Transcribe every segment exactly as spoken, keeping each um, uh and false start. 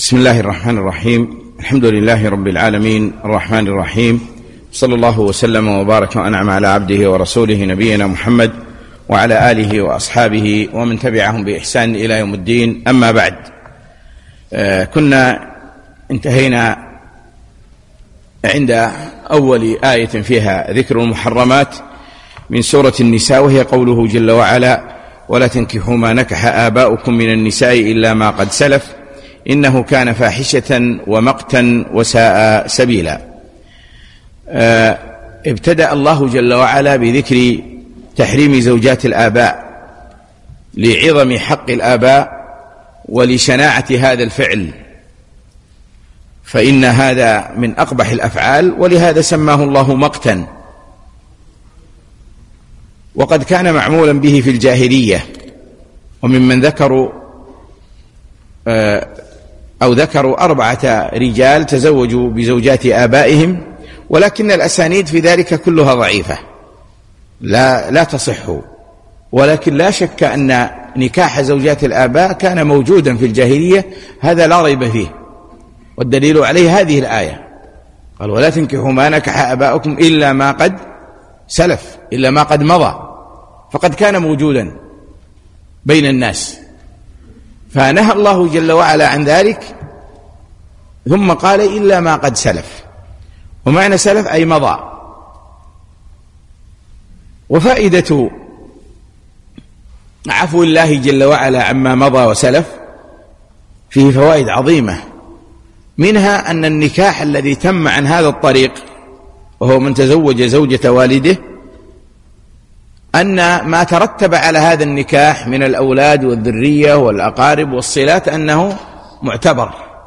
بسم الله الرحمن الرحيم. الحمد لله رب العالمين الرحمن الرحيم، صلى الله وسلم وبارك وأنعم على عبده ورسوله نبينا محمد وعلى آله وأصحابه ومن تبعهم بإحسان إلى يوم الدين. أما بعد، آه كنا انتهينا عند أول آية فيها ذكر المحرمات من سورة النساء، وهي قوله جل وعلا: ولا تنكحوا ما نكح آباؤكم من النساء إلا ما قد سلف إنه كان فاحشة ومقتا وساء سبيلا. آه ابتدأ الله جل وعلا بذكر تحريم زوجات الآباء لعظم حق الآباء ولشناعة هذا الفعل، فإن هذا من أقبح الأفعال، ولهذا سماه الله مقتا. وقد كان معمولا به في الجاهلية، وممن ذكروا أو ذكروا أربعة رجال تزوجوا بزوجات آبائهم، ولكن الأسانيد في ذلك كلها ضعيفة لا, لا تصح. ولكن لا شك أن نكاح زوجات الآباء كان موجودا في الجاهلية، هذا لا ريب فيه، والدليل عليه هذه الآية. قال: ولا تنكحوا ما نكح آباؤكم إلا ما قد سلف، إلا ما قد مضى، فقد كان موجودا بين الناس، فنهى الله جل وعلا عن ذلك، ثم قال: إلا ما قد سلف. ومعنى سلف أي مضى. وفائدة عفو الله جل وعلا عما مضى وسلف فيه فوائد عظيمة، منها أن النكاح الذي تم عن هذا الطريق، وهو من تزوج زوجة والده، أن ما ترتب على هذا النكاح من الأولاد والذرية والأقارب والصلات أنه معتبر،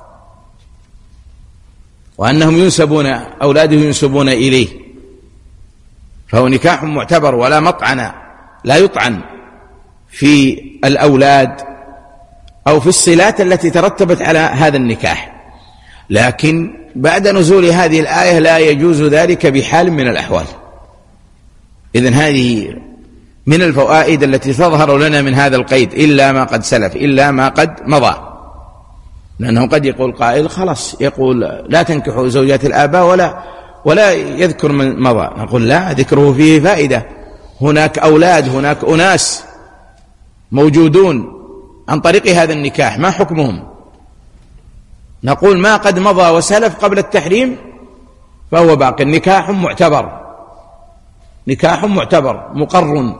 وأنهم ينسبون أولاده ينسبون إليه، فهو نكاح معتبر، ولا مطعن لا يطعن في الأولاد أو في الصلات التي ترتبت على هذا النكاح. لكن بعد نزول هذه الآية لا يجوز ذلك بحال من الأحوال. إذن هذه من الفوائد التي تظهر لنا من هذا القيد: إلا ما قد سلف، إلا ما قد مضى. لأنه قد يقول قائل: خلاص، يقول لا تنكحوا زوجات الآباء ولا ولا يذكر من مضى. نقول: لا، ذكره فيه فائدة. هناك أولاد، هناك أناس موجودون عن طريق هذا النكاح، ما حكمهم؟ نقول: ما قد مضى وسلف قبل التحريم فهو باق، نكاح معتبر، نكاح معتبر مقر،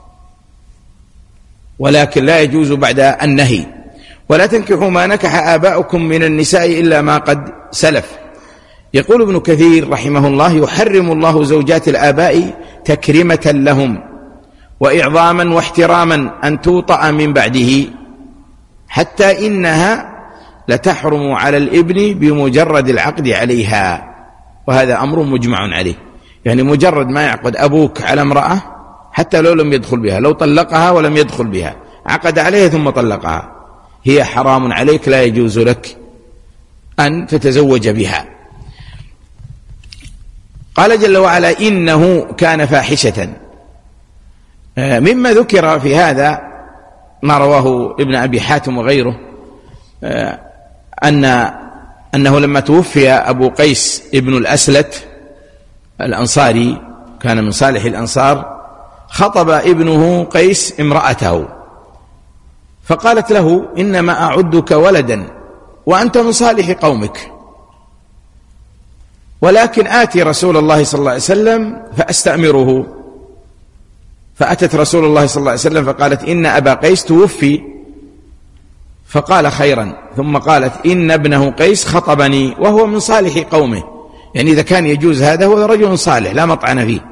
ولكن لا يجوز بعد النهي. ولا تنكحوا ما نكح آباؤكم من النساء إلا ما قد سلف. يقول ابن كثير رحمه الله: يحرم الله زوجات الآباء تكرمة لهم وإعظاما واحتراما أن توطأ من بعده، حتى إنها لتحرم على الابن بمجرد العقد عليها. وهذا أمر مجمع عليه، يعني مجرد ما يعقد أبوك على امرأة، حتى لو لم يدخل بها، لو طلقها ولم يدخل بها، عقد عليها ثم طلقها، هي حرام عليك، لا يجوز لك أن تتزوج بها. قال جل وعلا: إنه كان فاحشة. مما ذكر في هذا ما رواه ابن أبي حاتم وغيره، أن أنه لما توفي أبو قيس ابن الأسلت الأنصاري، كان من صالح الأنصار، خطب ابنه قيس امرأته، فقالت له: إنما أعدك ولدا وأنت من صالح قومك، ولكن آتي رسول الله صلى الله عليه وسلم فأستأمره. فأتت رسول الله صلى الله عليه وسلم فقالت: إن أبا قيس توفي، فقال: خيرا. ثم قالت: إن ابنه قيس خطبني وهو من صالح قومه، يعني إذا كان يجوز هذا هو رجل صالح لا مطعن فيه.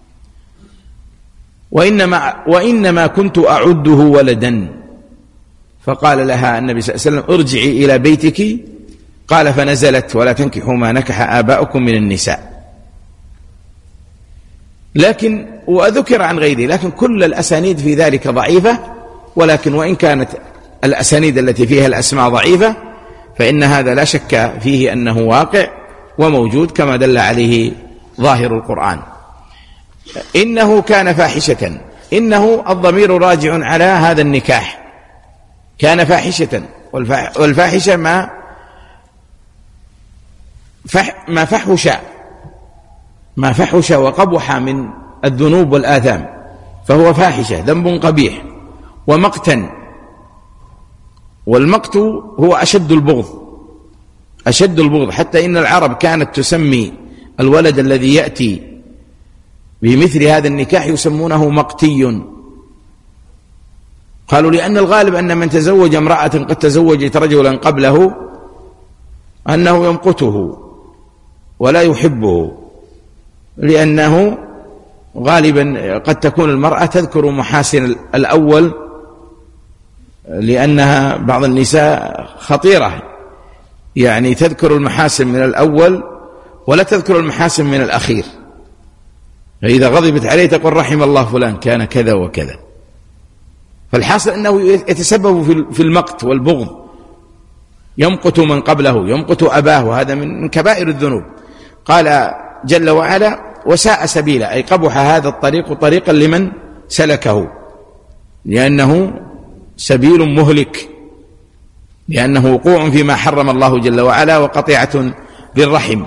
وإنما, وإنما كنت أعده ولدا. فقال لها النبي صلى الله عليه وسلم: ارجعي إلى بيتك. قال: فنزلت: ولا تنكحوا ما نكح آباؤكم من النساء. لكن وذكر عن غيره، لكن كل الأسانيد في ذلك ضعيفة. ولكن وإن كانت الأسانيد التي فيها الأسماء ضعيفة، فإن هذا لا شك فيه أنه واقع وموجود كما دل عليه ظاهر القرآن. إنه كان فاحشة، إنه الضمير راجع على هذا النكاح، كان فاحشة، والفاحشة ما فح ما فحش ما فحش وقبح من الذنوب والآثام فهو فاحشة، ذنب قبيح، ومقتا، والمقت هو أشد البغض، أشد البغض، حتى إن العرب كانت تسمي الولد الذي يأتي بمثل هذا النكاح يسمونه مقتي. قالوا لأن الغالب أن من تزوج امرأة قد تزوجت رجلا قبله أنه يمقته ولا يحبه، لأنه غالبا قد تكون المرأة تذكر محاسن الأول، لأنها بعض النساء خطيرة، يعني تذكر المحاسن من الأول ولا تذكر المحاسن من الأخير، فإذا غضبت عليه تقول رحم الله فلان كان كذا وكذا. فالحاصل أنه يتسبب في المقت والبغض، يمقت من قبله، يمقت أباه، وهذا من كبائر الذنوب. قال جل وعلا وساء سبيلا، أي قبح هذا الطريق طريقا لمن سلكه، لأنه سبيل مهلك، لأنه وقوع فيما حرم الله جل وعلا وقطيعة للرحم.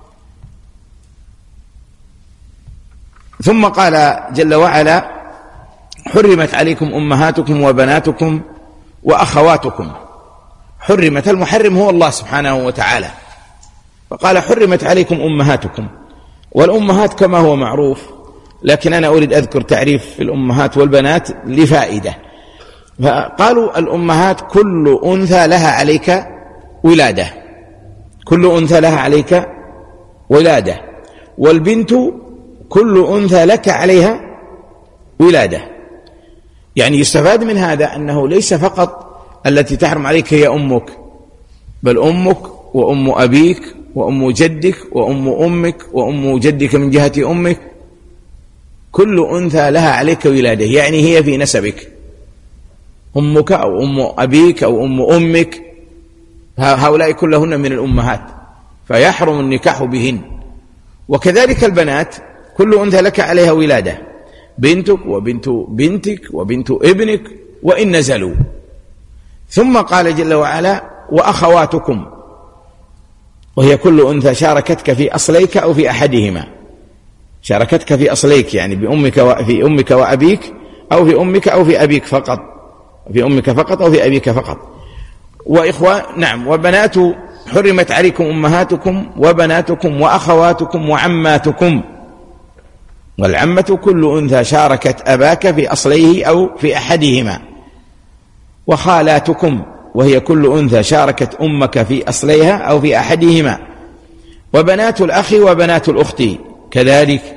ثم قال جل وعلا حرمت عليكم أمهاتكم وبناتكم وأخواتكم. حرمت، المحرم هو الله سبحانه وتعالى، فقال حرمت عليكم أمهاتكم، والأمهات كما هو معروف، لكن أنا أريد أذكر تعريف في الأمهات والبنات لفائدة. فقالوا الأمهات كل أنثى لها عليك ولادة، كل أنثى لها عليك ولادة، والبنت كل أنثى لك عليها ولادة. يعني يستفاد من هذا أنه ليس فقط التي تحرم عليك هي أمك، بل أمك وأم أبيك وأم جدك وأم أمك وأم جدك من جهة أمك، كل أنثى لها عليك ولادة، يعني هي في نسبك، أمك أو أم أبيك أو أم أمك، هؤلاء كلهن من الأمهات، فيحرم النكاح بهن. وكذلك البنات كل أنثى لك عليها ولادة، بنتك وبنت بنتك وبنت ابنك وإن نزلوا. ثم قال جل وعلا وأخواتكم، وهي كل أنثى شاركتك في أصليك أو في أحدهما، شاركتك في أصليك يعني بأمك وفي أمك وأبيك، أو في أمك أو في أبيك فقط، في أمك فقط أو في أبيك فقط. وإخوان نعم. وبنات حرمت عليكم أمهاتكم وبناتكم وأخواتكم وعماتكم، والعمة كل أنثى شاركت أباك في أصليه أو في أحدهما. وخالاتكم، وهي كل أنثى شاركت أمك في أصليها أو في أحدهما. وبنات الأخ وبنات الأخت كذلك،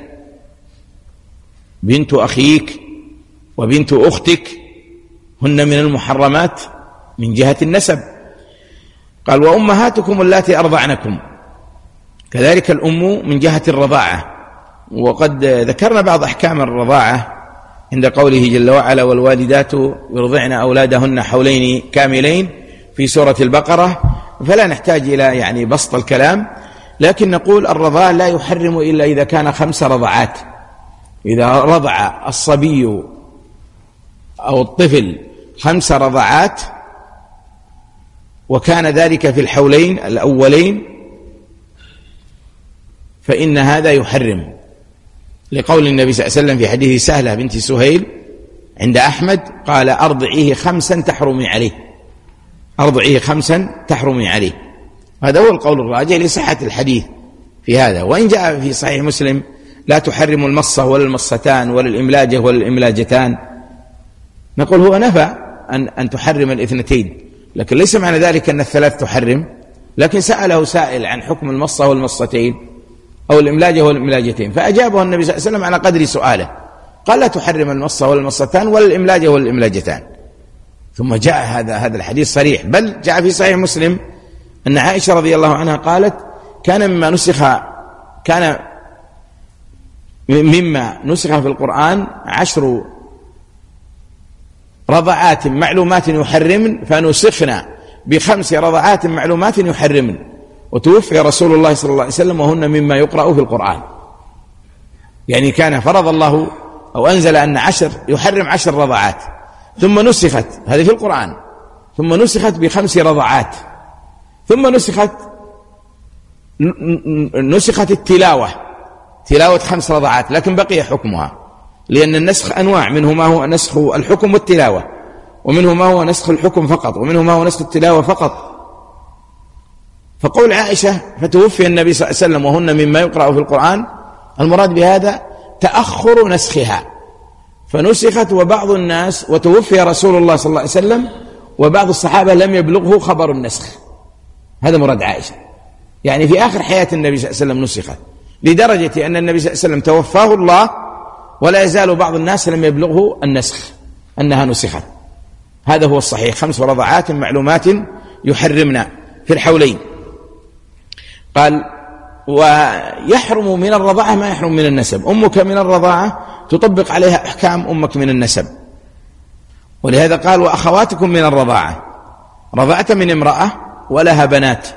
بنت أخيك وبنت أختك هن من المحرمات من جهة النسب. قال وأمهاتكم اللاتي أرضعنكم، كذلك الأم من جهة الرضاعة. وقد ذكرنا بعض أحكام الرضاعة عند قوله جل وعلا والوالدات يرضعن أولادهن حولين كاملين في سورة البقرة، فلا نحتاج إلى يعني بسط الكلام، لكن نقول الرضاع لا يحرم إلا إذا كان خمس رضعات. إذا رضع الصبي أو الطفل خمس رضعات وكان ذلك في الحولين الأولين فإن هذا يحرم، لقول النبي صلى الله عليه وسلم في حديث سهلة بنت سهيل عند أحمد قال أرضعيه خمسا تحرمي عليه، أرضعيه خمسا تحرمي عليه. هذا هو القول الراجح لصحة الحديث في هذا. وإن جاء في صحيح مسلم لا تحرم المصة ولا المصتان ولا الإملاجة ولا الإملاجتان، نقول هو نفى أن, أن تحرم الاثنتين، لكن ليس معنى ذلك أن الثلاث تحرم. لكن سأله سائل عن حكم المصة والمصتين أو الإملاجة والإملاجتين، فأجابه النبي صلى الله عليه وسلم على قدر سؤاله، قال لا تحرم المصة ولا المصتان ولا الإملاجة ولا الإملاجتان. ثم جاء هذا هذا الحديث صريح، بل جاء في صحيح مسلم أن عائشة رضي الله عنها قالت كان مما نسخ كان مما نسخ في القرآن عشر رضعات معلومات يحرمن فنسخنا بخمس رضعات معلومات يحرمن، وتوفي رسول الله صلى الله عليه وسلم وهن مما يقرأ في القرآن. يعني كان فرض الله أو أنزل أن عشر يحرم عشر رضعات، ثم نسخت هذه في القرآن، ثم نسخت بخمس رضعات، ثم نسخت نسخت التلاوة تلاوة خمس رضعات، لكن بقي حكمها، لأن النسخ أنواع، منه ما هو نسخ الحكم والتلاوة، ومنه ما هو نسخ الحكم فقط، ومنه ما هو نسخ التلاوة فقط. فقول عائشة فتوفي النبي صلى الله عليه وسلم وهن مما يقرأ في القرآن، المراد بهذا تأخر نسخها، فنسخت وبعض الناس، وتوفي رسول الله صلى الله عليه وسلم وبعض الصحابة لم يبلغه خبر النسخ، هذا مراد عائشة، يعني في آخر حياة النبي صلى الله عليه وسلم نسخت، لدرجة أن النبي صلى الله عليه وسلم توفاه الله ولا يزال بعض الناس لم يبلغه النسخ أنها نسخت. هذا هو الصحيح، خمس رضعات معلومات يحرمنا في الحولين. قال ويحرم من الرضاعة ما يحرم من النسب، أمك من الرضاعة تطبق عليها أحكام أمك من النسب، ولهذا قال وأخواتكم من الرضاعة. رضعت من امرأة ولها بنات،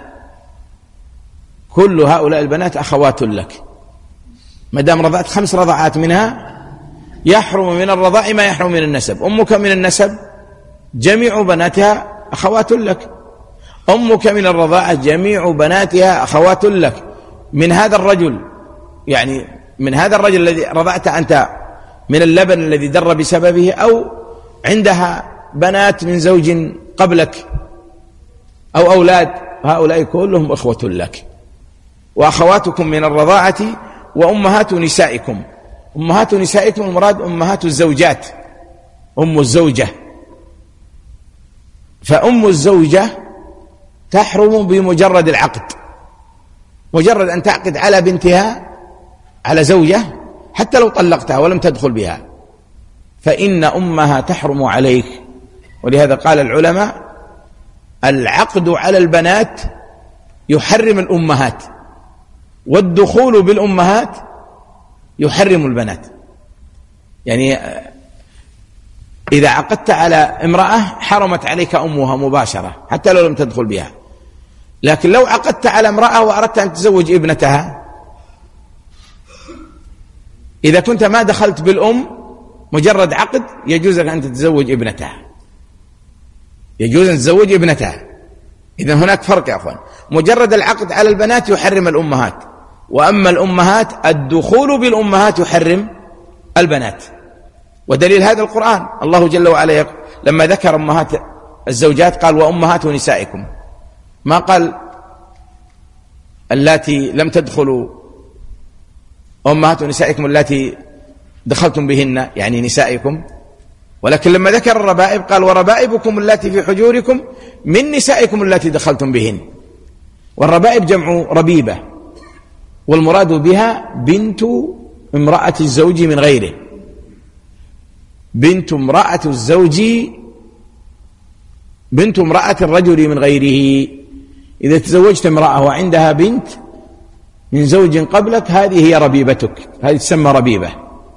كل هؤلاء البنات أخوات لك، ما دام رضعت خمس رضعات منها يحرم من الرضاع ما يحرم من النسب. أمك من النسب جميع بناتها أخوات لك، أمك من الرضاعة جميع بناتها أخوات لك، من هذا الرجل، يعني من هذا الرجل الذي رضعت أنت من اللبن الذي در بسببه، أو عندها بنات من زوج قبلك أو أولاد، هؤلاء كلهم أخوة لك. وأخواتكم من الرضاعة وأمهات نسائكم. أمهات نسائكم المراد أمهات الزوجات، أم الزوجة، فأم الزوجة تحرم بمجرد العقد، مجرد أن تعقد على بنتها على زوجة حتى لو طلقتها ولم تدخل بها فإن أمها تحرم عليك. ولهذا قال العلماء العقد على البنات يحرم الأمهات، والدخول بالأمهات يحرم البنات. يعني إذا عقدت على امرأة حرمت عليك أمها مباشرة حتى لو لم تدخل بها، لكن لو عقدت على امرأة وأردت أن تزوج ابنتها، إذا كنت ما دخلت بالأم مجرد عقد يجوز لك أن تتزوج ابنتها، يجوز أن تتزوج ابنتها. إذن هناك فرق يا أخوان، مجرد العقد على البنات يحرم الأمهات، وأما الأمهات الدخول بالأمهات يحرم البنات. ودليل هذا القرآن، الله جل وعلا لما ذكر أمهات الزوجات قال وأمهات نسائكم، ما قال اللاتي لم تدخلوا، أمهات نسائكم اللاتي دخلتم بهن يعني نسائكم، ولكن لما ذكر الربائب قال وربائبكم اللاتي في حجوركم من نسائكم اللاتي دخلتم بهن. والربائب جمع ربيبة، والمراد بها بنت امرأة الزوج من غيره، بنت امرأة الزوج، بنت امرأة الرجل من غيره. إذا تزوجت امرأة وعندها بنت من زوج قبلك هذه هي ربيبتك، هذه تسمى ربيبة.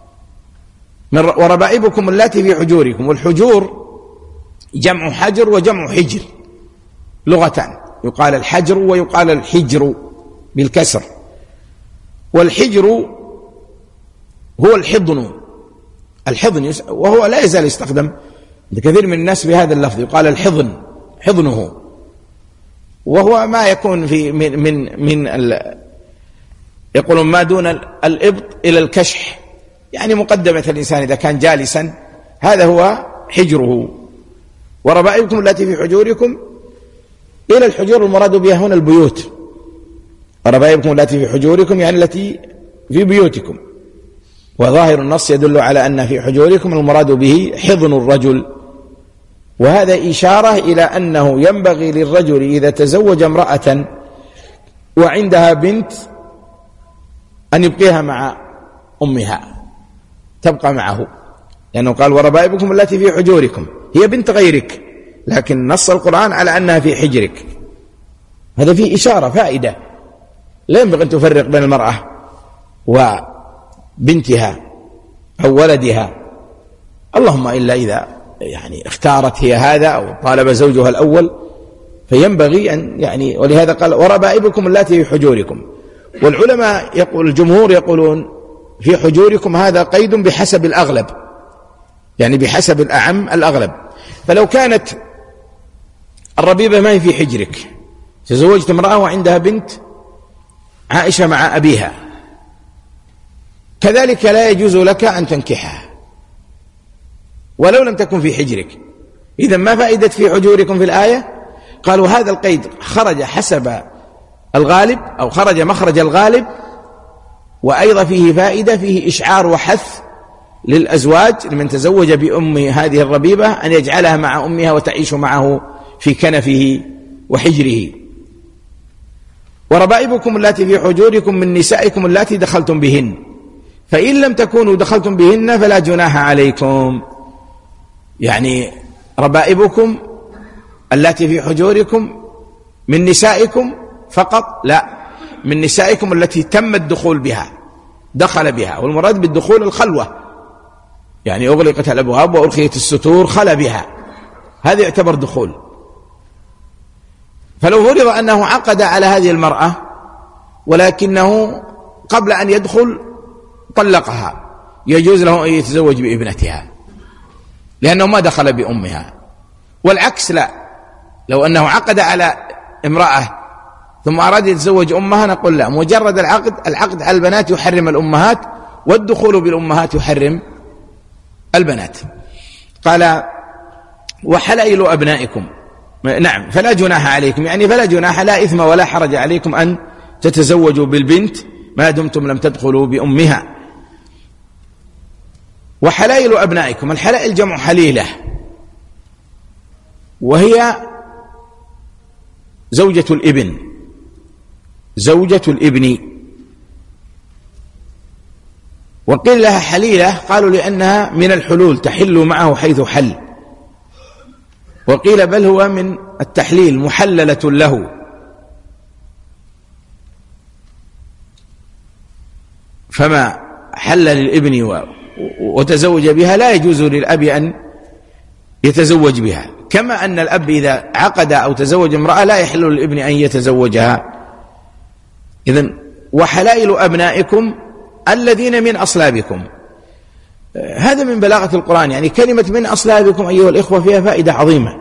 وربائبكم اللاتي في حجوركم، والحجور جمع حجر وجمع حجر لغة، يقال الحجر ويقال الحجر بالكسر. والحجر هو الحضن، الحضن وهو لا يزال يستخدم لكثير من الناس بهذا اللفظ، يقال الحضن، حضنه، وهو ما يكون في من من من يقولون ما دون الإبط إلى الكشح، يعني مقدمة الإنسان إذا كان جالسا، هذا هو حجره. وربائبكم التي في حجوركم، إلى الحجور المراد بها هنا البيوت، وربائبكم التي في حجوركم يعني التي في بيوتكم، وظاهر النص يدل على أن في حجوركم المراد به حضن الرجل. وهذا إشارة إلى أنه ينبغي للرجل إذا تزوج امرأة وعندها بنت أن يبقيها مع أمها، تبقى معه، لأنه قال وربائبكم التي في حجوركم، هي بنت غيرك، لكن نص القرآن على أنها في حجرك. هذا فيه إشارة فائدة، لا ينبغي أن تفرق بين المرأة وبنتها أو ولدها، اللهم إلا إذا يعني اختارت هي هذا أو طالب زوجها الأول، فينبغي أن يعني، ولهذا قال وربائبكم التي في حجوركم. والعلماء يقول الجمهور يقولون في حجوركم هذا قيد بحسب الأغلب، يعني بحسب الأعم الأغلب. فلو كانت الربيبة ما هي في حجرك، تزوجت امرأة وعندها بنت عائشة مع أبيها، كذلك لا يجوز لك أن تنكحها ولو لم تكن في حجرك. إذن ما فائدة في حجوركم في الآية؟ قالوا هذا القيد خرج حسب الغالب أو خرج مخرج الغالب، وأيضا فيه فائدة، فيه إشعار وحث للأزواج لمن تزوج بأم هذه الربيبة أن يجعلها مع أمها وتعيش معه في كنفه وحجره. وربائبكم اللاتي في حجوركم من نسائكم اللاتي دخلتم بهن، فإن لم تكونوا دخلتم بهن فلا جناح عليكم. يعني ربائبكم اللاتي في حجوركم من نسائكم فقط؟ لا، من نسائكم التي تم الدخول بها، دخل بها، والمراد بالدخول الخلوة، يعني أغلقت الأبواب وأرخيت الستور، خل بها، هذا يعتبر دخول. فلو فرض أنه عقد على هذه المرأة ولكنه قبل أن يدخل طلقها، يجوز له أن يتزوج بابنتها لأنه ما دخل بأمها. والعكس لا، لو أنه عقد على امرأة ثم أراد يتزوج أمها نقول لا، مجرد العقد، العقد على البنات يحرم الأمهات، والدخول بالأمهات يحرم البنات. قال وحلائل أبنائكم، نعم، فلا جناح عليكم، يعني فلا جناح، لا إثم ولا حرج عليكم أن تتزوجوا بالبنت ما دمتم لم تدخلوا بأمها. وحلائل أبنائكم، الحلائل جمع حليلة، وهي زوجة الابن، زوجة الابن. وقيل لها حليلة قالوا لأنها من الحلول، تحل معه حيث حل. وقيل بل هو من التحليل، محللة له. فما حل للابن وتزوج بها لا يجوز للأب أن يتزوج بها، كما أن الأب إذا عقد أو تزوج امرأة لا يحل للابن أن يتزوجها. إذن وحلائل أبنائكم الذين من أصلابكم، هذا من بلاغة القرآن. يعني كلمة من أصلابكم أيها الإخوة فيها فائدة عظيمة،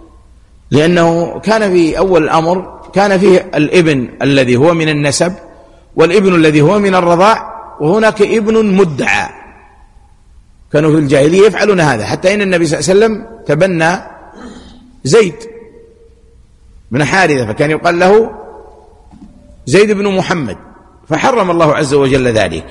لأنه كان في أول الأمر كان فيه الابن الذي هو من النسب والابن الذي هو من الرضاع، وهناك ابن مدعى. كانوا في الجاهلية يفعلون هذا، حتى إن النبي صلى الله عليه وسلم تبنى زيد بن حارثة، فكان يقال له زيد بن محمد، فحرم الله عز وجل ذلك.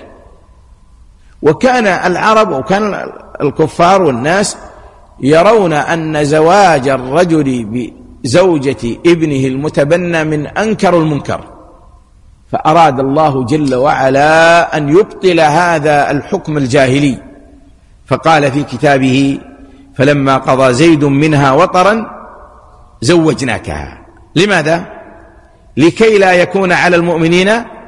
وكان العرب وكان الكفار والناس يرون أن زواج الرجل بزوجة ابنه المتبنى من أنكر المنكر، فأراد الله جل وعلا أن يبطل هذا الحكم الجاهلي، فقال في كتابه فلما قضى زيد منها وطرا زوجناكها. لماذا؟ لكي لا يكون على المؤمنين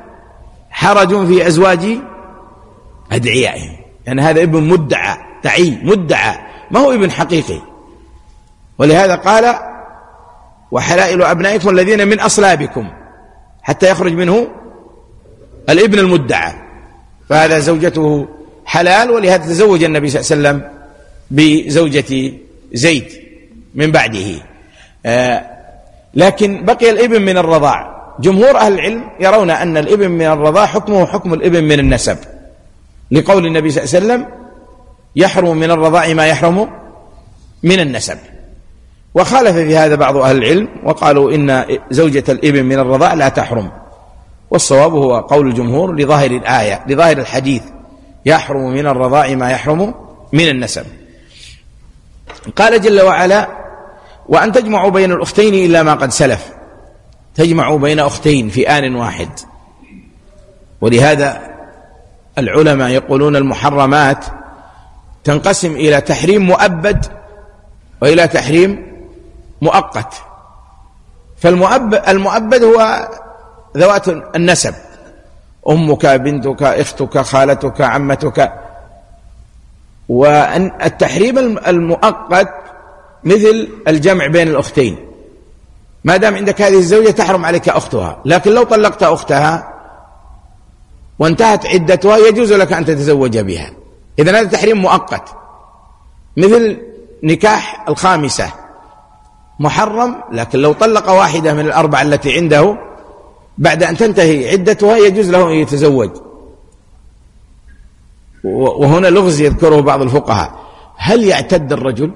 حرج في أزواج أدعيائهم، يعني هذا ابن مدعى، تعي مدعى، ما هو ابن حقيقي. ولهذا قال وحلائل أبنائكم الذين من أصلابكم، حتى يخرج منه الابن المدعى، فهذا زوجته حلال. ولهذا تزوج النبي صلى الله عليه وسلم بزوجة زيد من بعده. آه لكن بقي الابن من الرضاع. جمهور أهل العلم يرون أن الابن من الرضاع حكمه حكم الابن من النسب، لقول النبي صلى الله عليه وسلم يحرم من الرضاع ما يحرم من النسب. وخالف في هذا بعض أهل العلم وقالوا إن زوجة الابن من الرضاع لا تحرم، والصواب هو قول الجمهور لظاهر الآية، لظاهر الحديث، يحرم من الرضاع ما يحرم من النسب. قال جل وعلا وأن تجمعوا بين الأختين إلا ما قد سلف، تجمعوا بين أختين في آن واحد. ولهذا العلماء يقولون المحرمات تنقسم إلى تحريم مؤبد وإلى تحريم مؤقت. فالمؤبد هو ذوات النسب، أمك، بنتك، أختك، خالتك، عمتك. والتحريم المؤقت مثل الجمع بين الأختين، ما دام عندك هذه الزوجة تحرم عليك أختها، لكن لو طلقت أختها وانتهت عدتها يجوز لك أن تتزوج بها. إذن هذا تحريم مؤقت، مثل نكاح الخامسة محرم، لكن لو طلق واحدة من الأربع التي عنده بعد أن تنتهي عدتها يجوز له أن يتزوج. وهنا لغز يذكره بعض الفقهاء: هل يعتد الرجل؟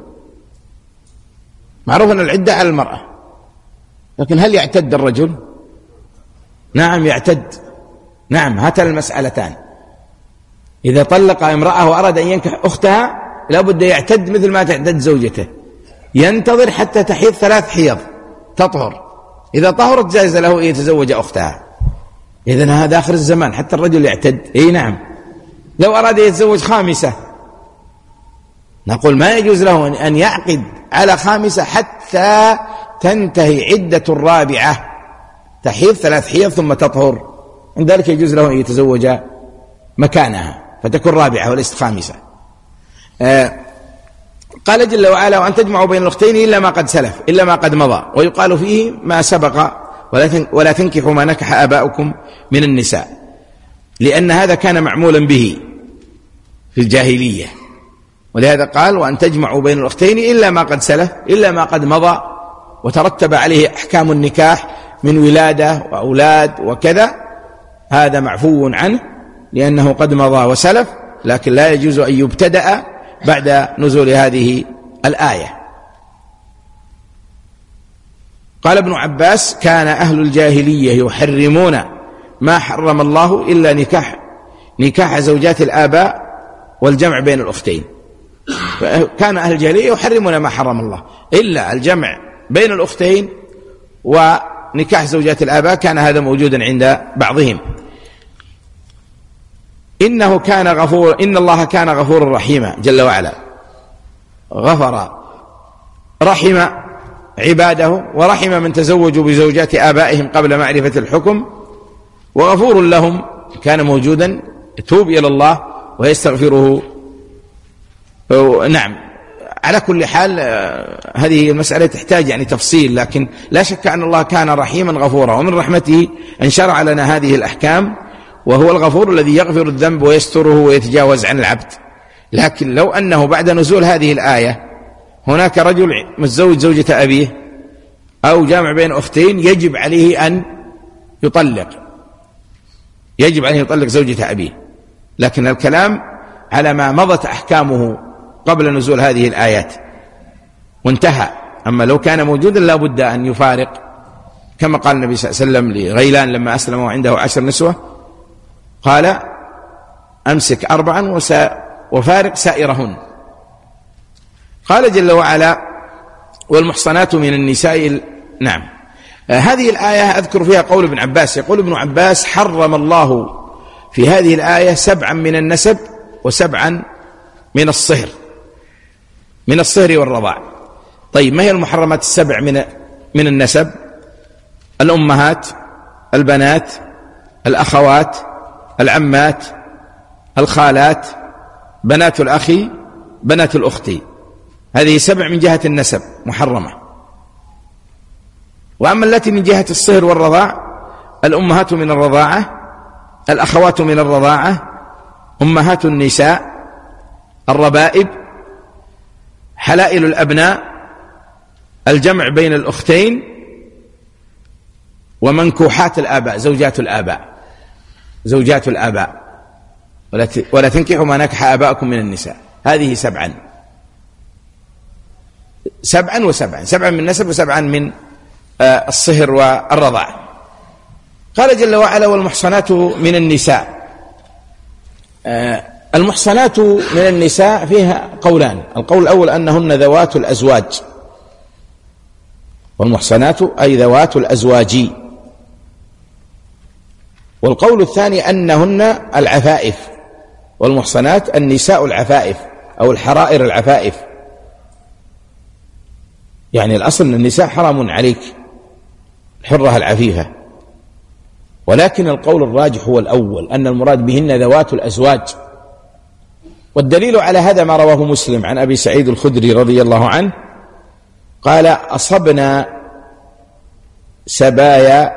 معروف أن العدة على المرأة، لكن هل يعتد الرجل؟ نعم يعتد. نعم، هاتان المسألتان. إذا طلق امرأة وأراد أن ينكح أختها لابد يعتد مثل ما تعتد زوجته، ينتظر حتى تحيض ثلاث حيض تطهر، إذا طهرت جائز له أن يتزوج أختها. إذن هذا آخر الزمان حتى الرجل يعتد. إيه نعم. لو أراد يتزوج خامسة نقول ما يجوز له أن يعقد على خامسة حتى تنتهي عدة الرابعة، تحيض ثلاث حيض ثم تطهر، عند ذلك يجوز له أن يتزوج مكانها فتكون رابعة وليست خامسة. آه قال جل وعلا: وأن تجمعوا بين الأختين إلا ما قد سلف إلا ما قد مضى، ويقال فيه ما سبق ولا تنكحوا ما نكح آباؤكم من النساء، لأن هذا كان معمولا به في الجاهلية، ولهذا قال: وأن تجمعوا بين الأختين إلا ما قد سلف إلا ما قد مضى، وترتب عليه أحكام النكاح من ولادة وأولاد وكذا، هذا معفو عنه لأنه قد مضى وسلف، لكن لا يجوز أن يبتدأ بعد نزول هذه الآية. قال ابن عباس: كان أهل الجاهلية يحرمون ما حرم الله إلا نكاح نكاح زوجات الآباء والجمع بين الأختين. كان أهل الجاهلية يحرمون ما حرم الله إلا الجمع بين الأختين ونكاح زوجات الآباء، كان هذا موجودا عند بعضهم. إنه كان غفور إن الله كان غفورا رحيما جل وعلا، غفر رحم عباده ورحم من تزوجوا بزوجات آبائهم قبل معرفة الحكم، وغفور لهم كان موجودا يتوب إلى الله ويستغفره. نعم، على كل حال هذه المسألة تحتاج يعني تفصيل، لكن لا شك أن الله كان رحيما غفورا، ومن رحمته أن شرع لنا هذه الأحكام، وهو الغفور الذي يغفر الذنب ويستره ويتجاوز عن العبد. لكن لو أنه بعد نزول هذه الآية هناك رجل متزوج زوجة أبيه أو جامع بين أختين، يجب عليه أن يطلق يجب عليه يطلق زوجة أبيه، لكن الكلام على ما مضت أحكامه قبل نزول هذه الآيات وانتهى. أما لو كان موجودا لا بد أن يفارق، كما قال النبي صلى الله عليه وسلم لغيلان لما أسلم وعنده عشر نسوة، قال: أمسك أربعا وفارق سائرهن. قال جل وعلا: والمحصنات من النساء ال... نعم. آه هذه الآية أذكر فيها قول ابن عباس، يقول ابن عباس: حرم الله في هذه الآية سبعا من النسب وسبعا من الصهر من الصهر والرضاع. طيب، ما هي المحرمات السبع من من النسب؟ الأمهات، البنات، الأخوات، العمات، الخالات، بنات الأخ، بنات الأخت، هذه سبع من جهة النسب محرمة. وأما التي من جهة الصهر والرضاع: الأمهات من الرضاعة، الأخوات من الرضاعة، أمهات النساء، الربائب، حلائل الأبناء، الجمع بين الأختين، ومنكوحات الآباء، زوجات الآباء زوجات الآباء ولا تنكحوا ما نكح آباءكم من النساء. هذه سبعا سبعا وسبعا سبعا من نسب وسبعا من الصهر والرضاع. قال جل وعلا: والمحصنات من النساء. المحصنات من النساء فيها قولان: القول الأول أنهن ذوات الأزواج، والمحصنات أي ذوات الأزواج، والقول الثاني أنهن العفائف، والمحصنات النساء العفائف أو الحرائر العفائف، يعني الأصل أن النساء حرام عليك، الحرة العفيفة، ولكن القول الراجح هو الأول أن المراد بهن ذوات الأزواج. والدليل على هذا ما رواه مسلم عن أبي سعيد الخدري رضي الله عنه قال: أصبنا سبايا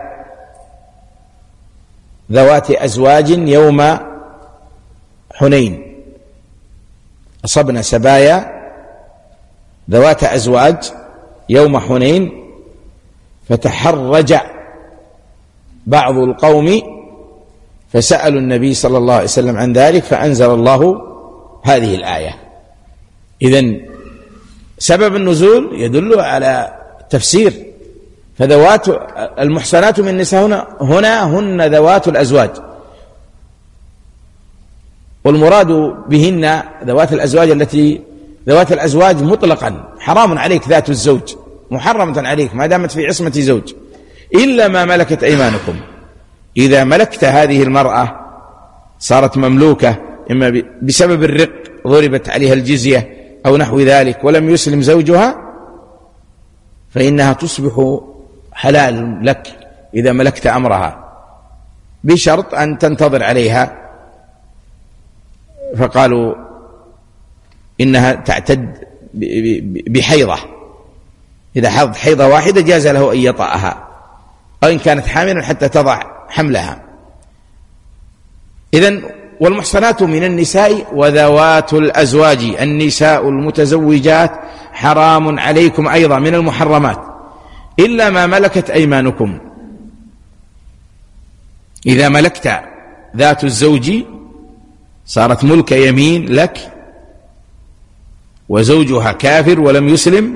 ذوات أزواج يوم حنين أصبنا سبايا ذوات أزواج يوم حنين فتحرج بعض القوم فسألوا النبي صلى الله عليه وسلم عن ذلك فأنزل الله هذه الآية. إذن سبب النزول يدل على تفسير. فذوات المحصنات من النساء هنا, هنا هن ذوات الأزواج، والمراد بهن ذوات الأزواج التي ذوات الأزواج مطلقا. حرام عليك ذات الزوج، محرمة عليك ما دامت في عصمة زوج، إلا ما ملكت أيمانكم. إذا ملكت هذه المرأة صارت مملوكة إما بسبب الرق ضربت عليها الجزية أو نحو ذلك ولم يسلم زوجها، فإنها تصبح حلال لك إذا ملكت أمرها، بشرط أن تنتظر عليها. فقالوا إنها تعتد بحيضة، إذا حضت حيضة واحدة جاز له أن يطأها، أو إن كانت حاملا حتى تضع حملها. إذن والمحصنات من النساء وذوات الأزواج، النساء المتزوجات حرام عليكم أيضا من المحرمات إلا ما ملكت أيمانكم. إذا ملكت ذات الزوج صارت ملك يمين لك وزوجها كافر ولم يسلم،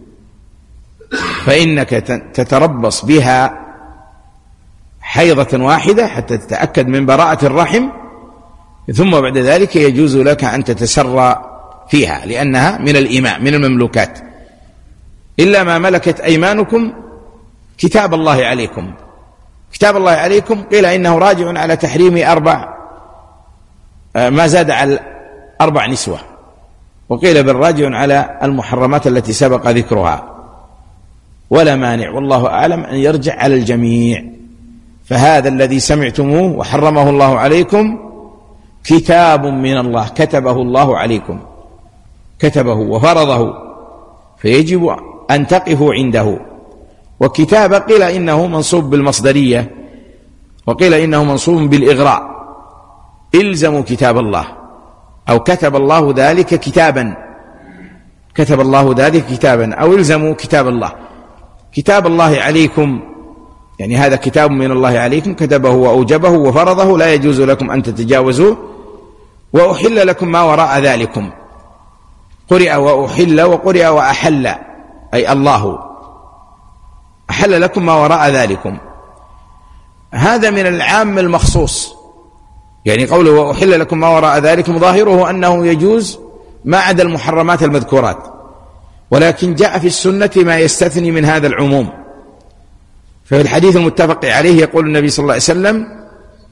فإنك تتربص بها حيضة واحدة حتى تتأكد من براءة الرحم، ثم بعد ذلك يجوز لك أن تتسرى فيها لأنها من الإماء من المملوكات. إلا ما ملكت أيمانكم كتاب الله عليكم. كتاب الله عليكم قيل إنه راجع على تحريم أربع ما زاد على أربع نسوة، وقيل بالراجع على المحرمات التي سبق ذكرها، ولا مانع والله أعلم أن يرجع على الجميع. فهذا الذي سمعتموه وحرمه الله عليكم كتاب من الله كتبه الله عليكم، كتبه وفرضه، فيجب أن تقفوا عنده. وكتاب قيل إنه منصوب بالمصدرية، وقيل إنه منصوب بالإغراء، إلزموا كتاب الله، أو كتب الله ذلك كتابا، كتب الله ذلك كتابا، أو إلزموا كتاب الله. كتاب الله عليكم يعني هذا كتاب من الله عليكم كتبه وأوجبه وفرضه، لا يجوز لكم أن تتجاوزوه. وأحل لكم ما وراء ذلكم، قرئ وأحل وقرئ وأحل، أي الله أحل لكم ما وراء ذلكم. هذا من العام المخصوص، يعني قوله وأحل لكم ما وراء ذلكم ظاهره أنه يجوز ما عدا المحرمات المذكورات، ولكن جاء في السنة ما يستثني من هذا العموم. ففي الحديث المتفق عليه يقول النبي صلى الله عليه وسلم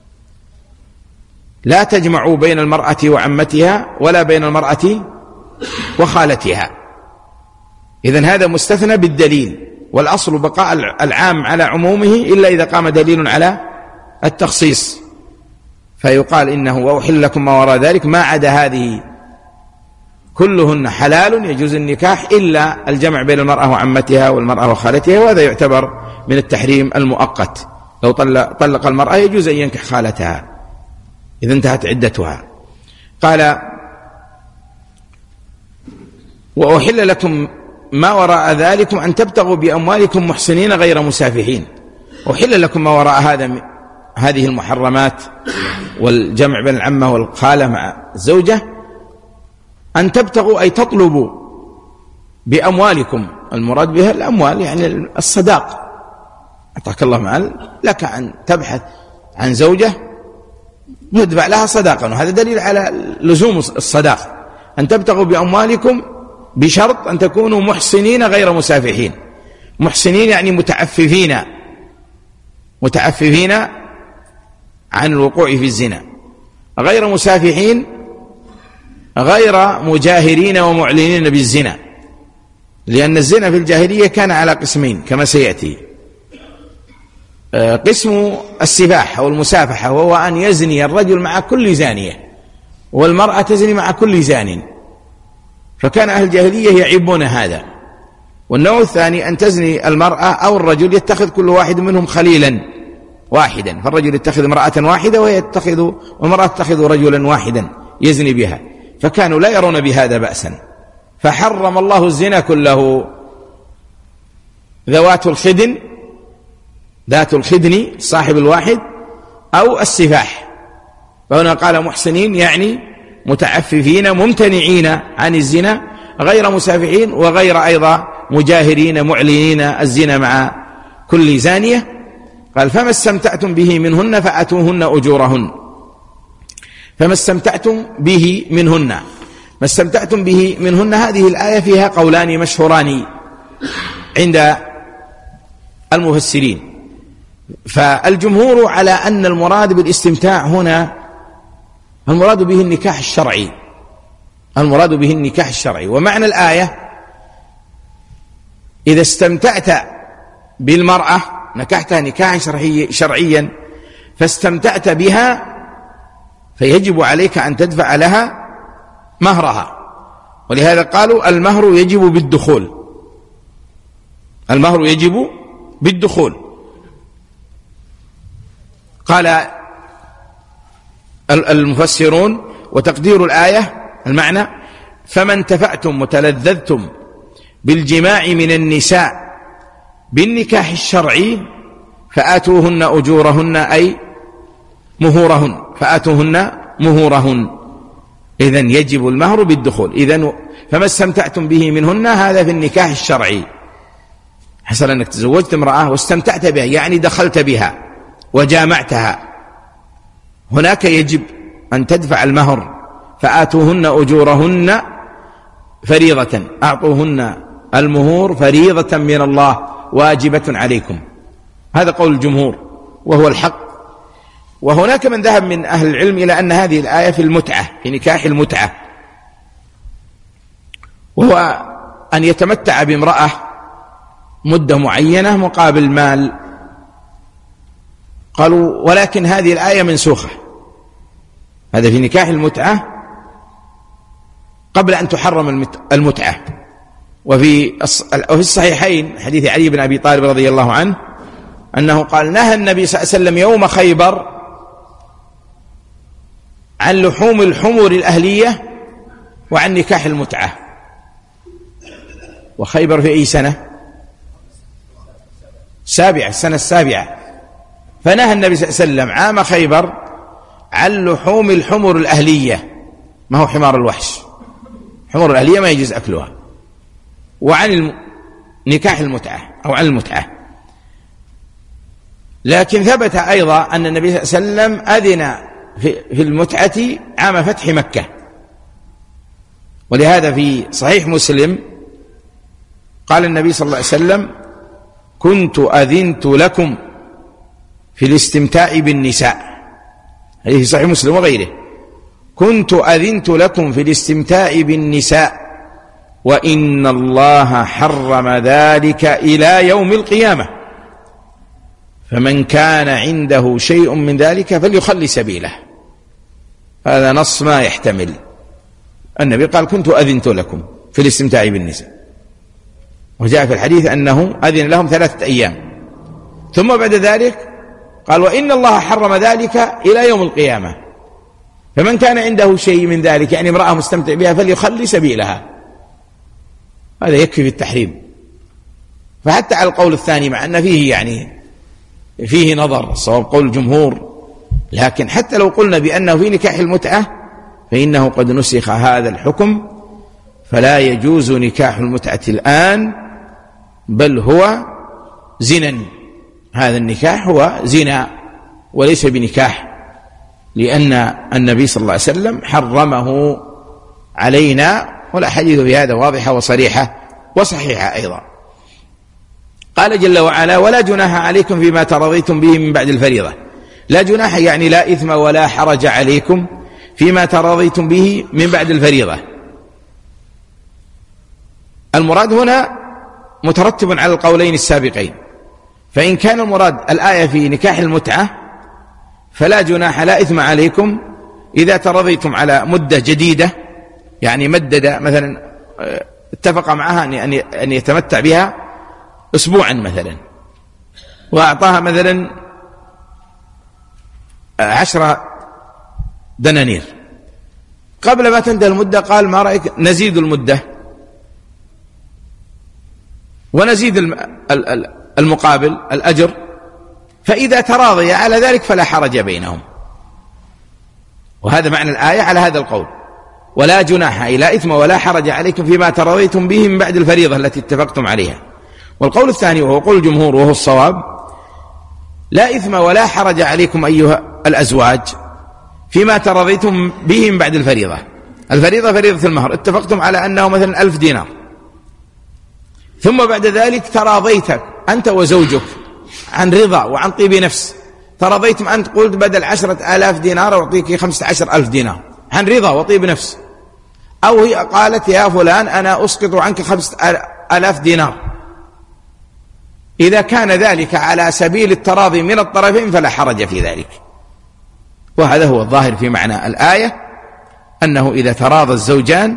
لا تجمعوا بين المرأة وعمتها ولا بين المرأة وخالتها. إذن هذا مستثنى بالدليل، والأصل بقاء العام على عمومه إلا إذا قام دليل على التخصيص، فيقال إنه وأحل لكم ما وراء ذلك ما عدا هذه كلهن حلال يجوز النكاح إلا الجمع بين المرأة وعمتها والمرأة وخالتها، وهذا يعتبر من التحريم المؤقت. لو طلق المرأة يجوز أن ينكح خالتها إذا انتهت عدتها. قال وأحل لكم ما وراء ذلكم أن تبتغوا بأموالكم محسنين غير مسافحين. أحل لكم ما وراء هذا هذه المحرمات والجمع بين العمة والخالة مع الزوجة أن تبتغوا أي تطلبوا بأموالكم، المراد بها الأموال يعني الصداق، أعطاك الله مال لك أن تبحث عن زوجة يدفع لها صداقا، وهذا دليل على لزوم الصداق. أن تبتغوا بأموالكم بشرط أن تكونوا محسنين غير مسافحين. محسنين يعني متعففين، متعففين عن الوقوع في الزنا، غير مسافحين غير مجاهرين ومعلنين بالزنا، لأن الزنا في الجاهلية كان على قسمين كما سيأتي. قسم السفاح أو المسافحة وهو أن يزني الرجل مع كل زانية والمرأة تزني مع كل زان، فكان أهل الجاهلية يعيبون هذا. والنوع الثاني أن تزني المرأة أو الرجل يتخذ كل واحد منهم خليلا واحدا، فالرجل يتخذ امرأة واحدة ويتخذ والمرأة تتخذ رجلا واحدا يزني بها، فكانوا لا يرون بهذا بأسا، فحرم الله الزنا كله. ذوات الخدن ذات الخدن صاحب الواحد أو السفاح. فهنا قال محسنين يعني متعففين ممتنعين عن الزنا غير مسافحين وغير أيضا مجاهرين معلنين الزنا مع كل زانية. قال فما استمتعتم به منهن فآتوهن أجورهن. فما استمتعتم به منهن، ما استمتعتم به منهن، هذه الآية فيها قولان مشهوران عند المفسرين. فالجمهور على أن المراد بالاستمتاع هنا المراد به النكاح الشرعي، المراد به النكاح الشرعي. ومعنى الآية إذا استمتعت بالمرأة نكحتها نكاحا شرعيا فاستمتعت بها فيجب عليك أن تدفع لها مهرها. ولهذا قالوا المهر يجب بالدخول، المهر يجب بالدخول. قال المفسرون وتقدير الآية المعنى فما انتفعتم وتلذذتم بالجماع من النساء بالنكاح الشرعي فآتوهن أجورهن أي مهورهن، فآتوهن مهورهن. إذن يجب المهر بالدخول. إذن فما استمتعتم به منهن هذا في النكاح الشرعي. حصل أنك تزوجت امرأة واستمتعت بها يعني دخلت بها وجامعتها، هناك يجب أن تدفع المهر. فآتوهن أجورهن فريضة، أعطوهن المهور فريضة من الله واجبة عليكم. هذا قول الجمهور وهو الحق. وهناك من ذهب من أهل العلم إلى أن هذه الآية في المتعة، في نكاح المتعة، وهو أن يتمتع بامرأة مدة معينة مقابل مال. قالوا ولكن هذه الآية منسوخة، هذا في نكاح المتعة قبل أن تحرم المتعة. وفي الصحيحين حديث علي بن أبي طالب رضي الله عنه أنه قال نهى النبي صلى الله عليه وسلم يوم خيبر عن لحوم الحمر الأهلية وعن نكاح المتعة. وخيبر في أي سنة؟ سابعة، السنة السابعة. فنهى النبي صلى الله عليه وسلم عام خيبر عن لحوم الحمر الأهلية، ما هو حمار الوحش، حمر الأهلية ما يجوز أكلها، وعن نكاح المتعة أو عن المتعة. لكن ثبت أيضا أن النبي صلى الله عليه وسلم أذن في المتعة عام فتح مكة. ولهذا في صحيح مسلم قال النبي صلى الله عليه وسلم كنت أذنت لكم في الاستمتاع بالنساء، هذه في صحيح مسلم وغيره، كنت أذنت لكم في الاستمتاع بالنساء وإن الله حرم ذلك إلى يوم القيامة فمن كان عنده شيء من ذلك فليخل سبيله. هذا نص ما يحتمل. النبي قال كنت أذنت لكم في الاستمتاع بالنساء، وجاء في الحديث أنه أذن لهم ثلاثة أيام، ثم بعد ذلك قال وإن الله حرم ذلك إلى يوم القيامة فمن كان عنده شيء من ذلك يعني امرأة مستمتع بها فليخل سبيلها. هذا يكفي في التحريم. فحتى على القول الثاني مع أن فيه يعني فيه نظر، صواب قول الجمهور، لكن حتى لو قلنا بأنه في نكاح المتعة فإنه قد نسخ هذا الحكم، فلا يجوز نكاح المتعة الآن، بل هو زنا. هذا النكاح هو زنا وليس بنكاح، لأن النبي صلى الله عليه وسلم حرمه علينا، والأحاديث في هذا واضحة وصريحة وصحيحة أيضا. قال جل وعلا ولا جناح عليكم فيما ترضيتم به من بعد الفريضة. لا جناح يعني لا إثم ولا حرج عليكم فيما ترضيتم به من بعد الفريضة. المراد هنا مترتب على القولين السابقين. فإن كان المراد الآية في نكاح المتعة فلا جناح لا إثم عليكم إذا ترضيتم على مدة جديدة، يعني مدد مثلا اتفق معها أن يتمتع بها أسبوعا مثلا وأعطاها مثلا عشرة دنانير، قبل ما تنتهي المدة قال ما رأيك نزيد المدة ونزيد المقابل الأجر فإذا تراضي على ذلك فلا حرج بينهم. وهذا معنى الآية على هذا القول: ولا جناح أي لا إثم ولا حرج عليكم فيما تراضيتم به من بعد الفريضة التي اتفقتم عليها. والقول الثاني وهو قول الجمهور وهو الصواب: لا إثم ولا حرج عليكم أيها الأزواج فيما تراضيتم به من بعد الفريضة. الفريضة فريضة المهر، اتفقتم على أنه مثلا ألف دينار، ثم بعد ذلك تراضيتك أنت وزوجك عن رضا وعن طيب نفس، تراضيتم أنت قلت بدل عشرة آلاف دينار أعطيك خمسة عشر ألف دينار عن رضا وطيب نفس، أو هي قالت يا فلان أنا أسقط عنك خمسة آلاف دينار. إذا كان ذلك على سبيل التراضي من الطرفين فلا حرج في ذلك. وهذا هو الظاهر في معنى الآية، أنه إذا تراضى الزوجان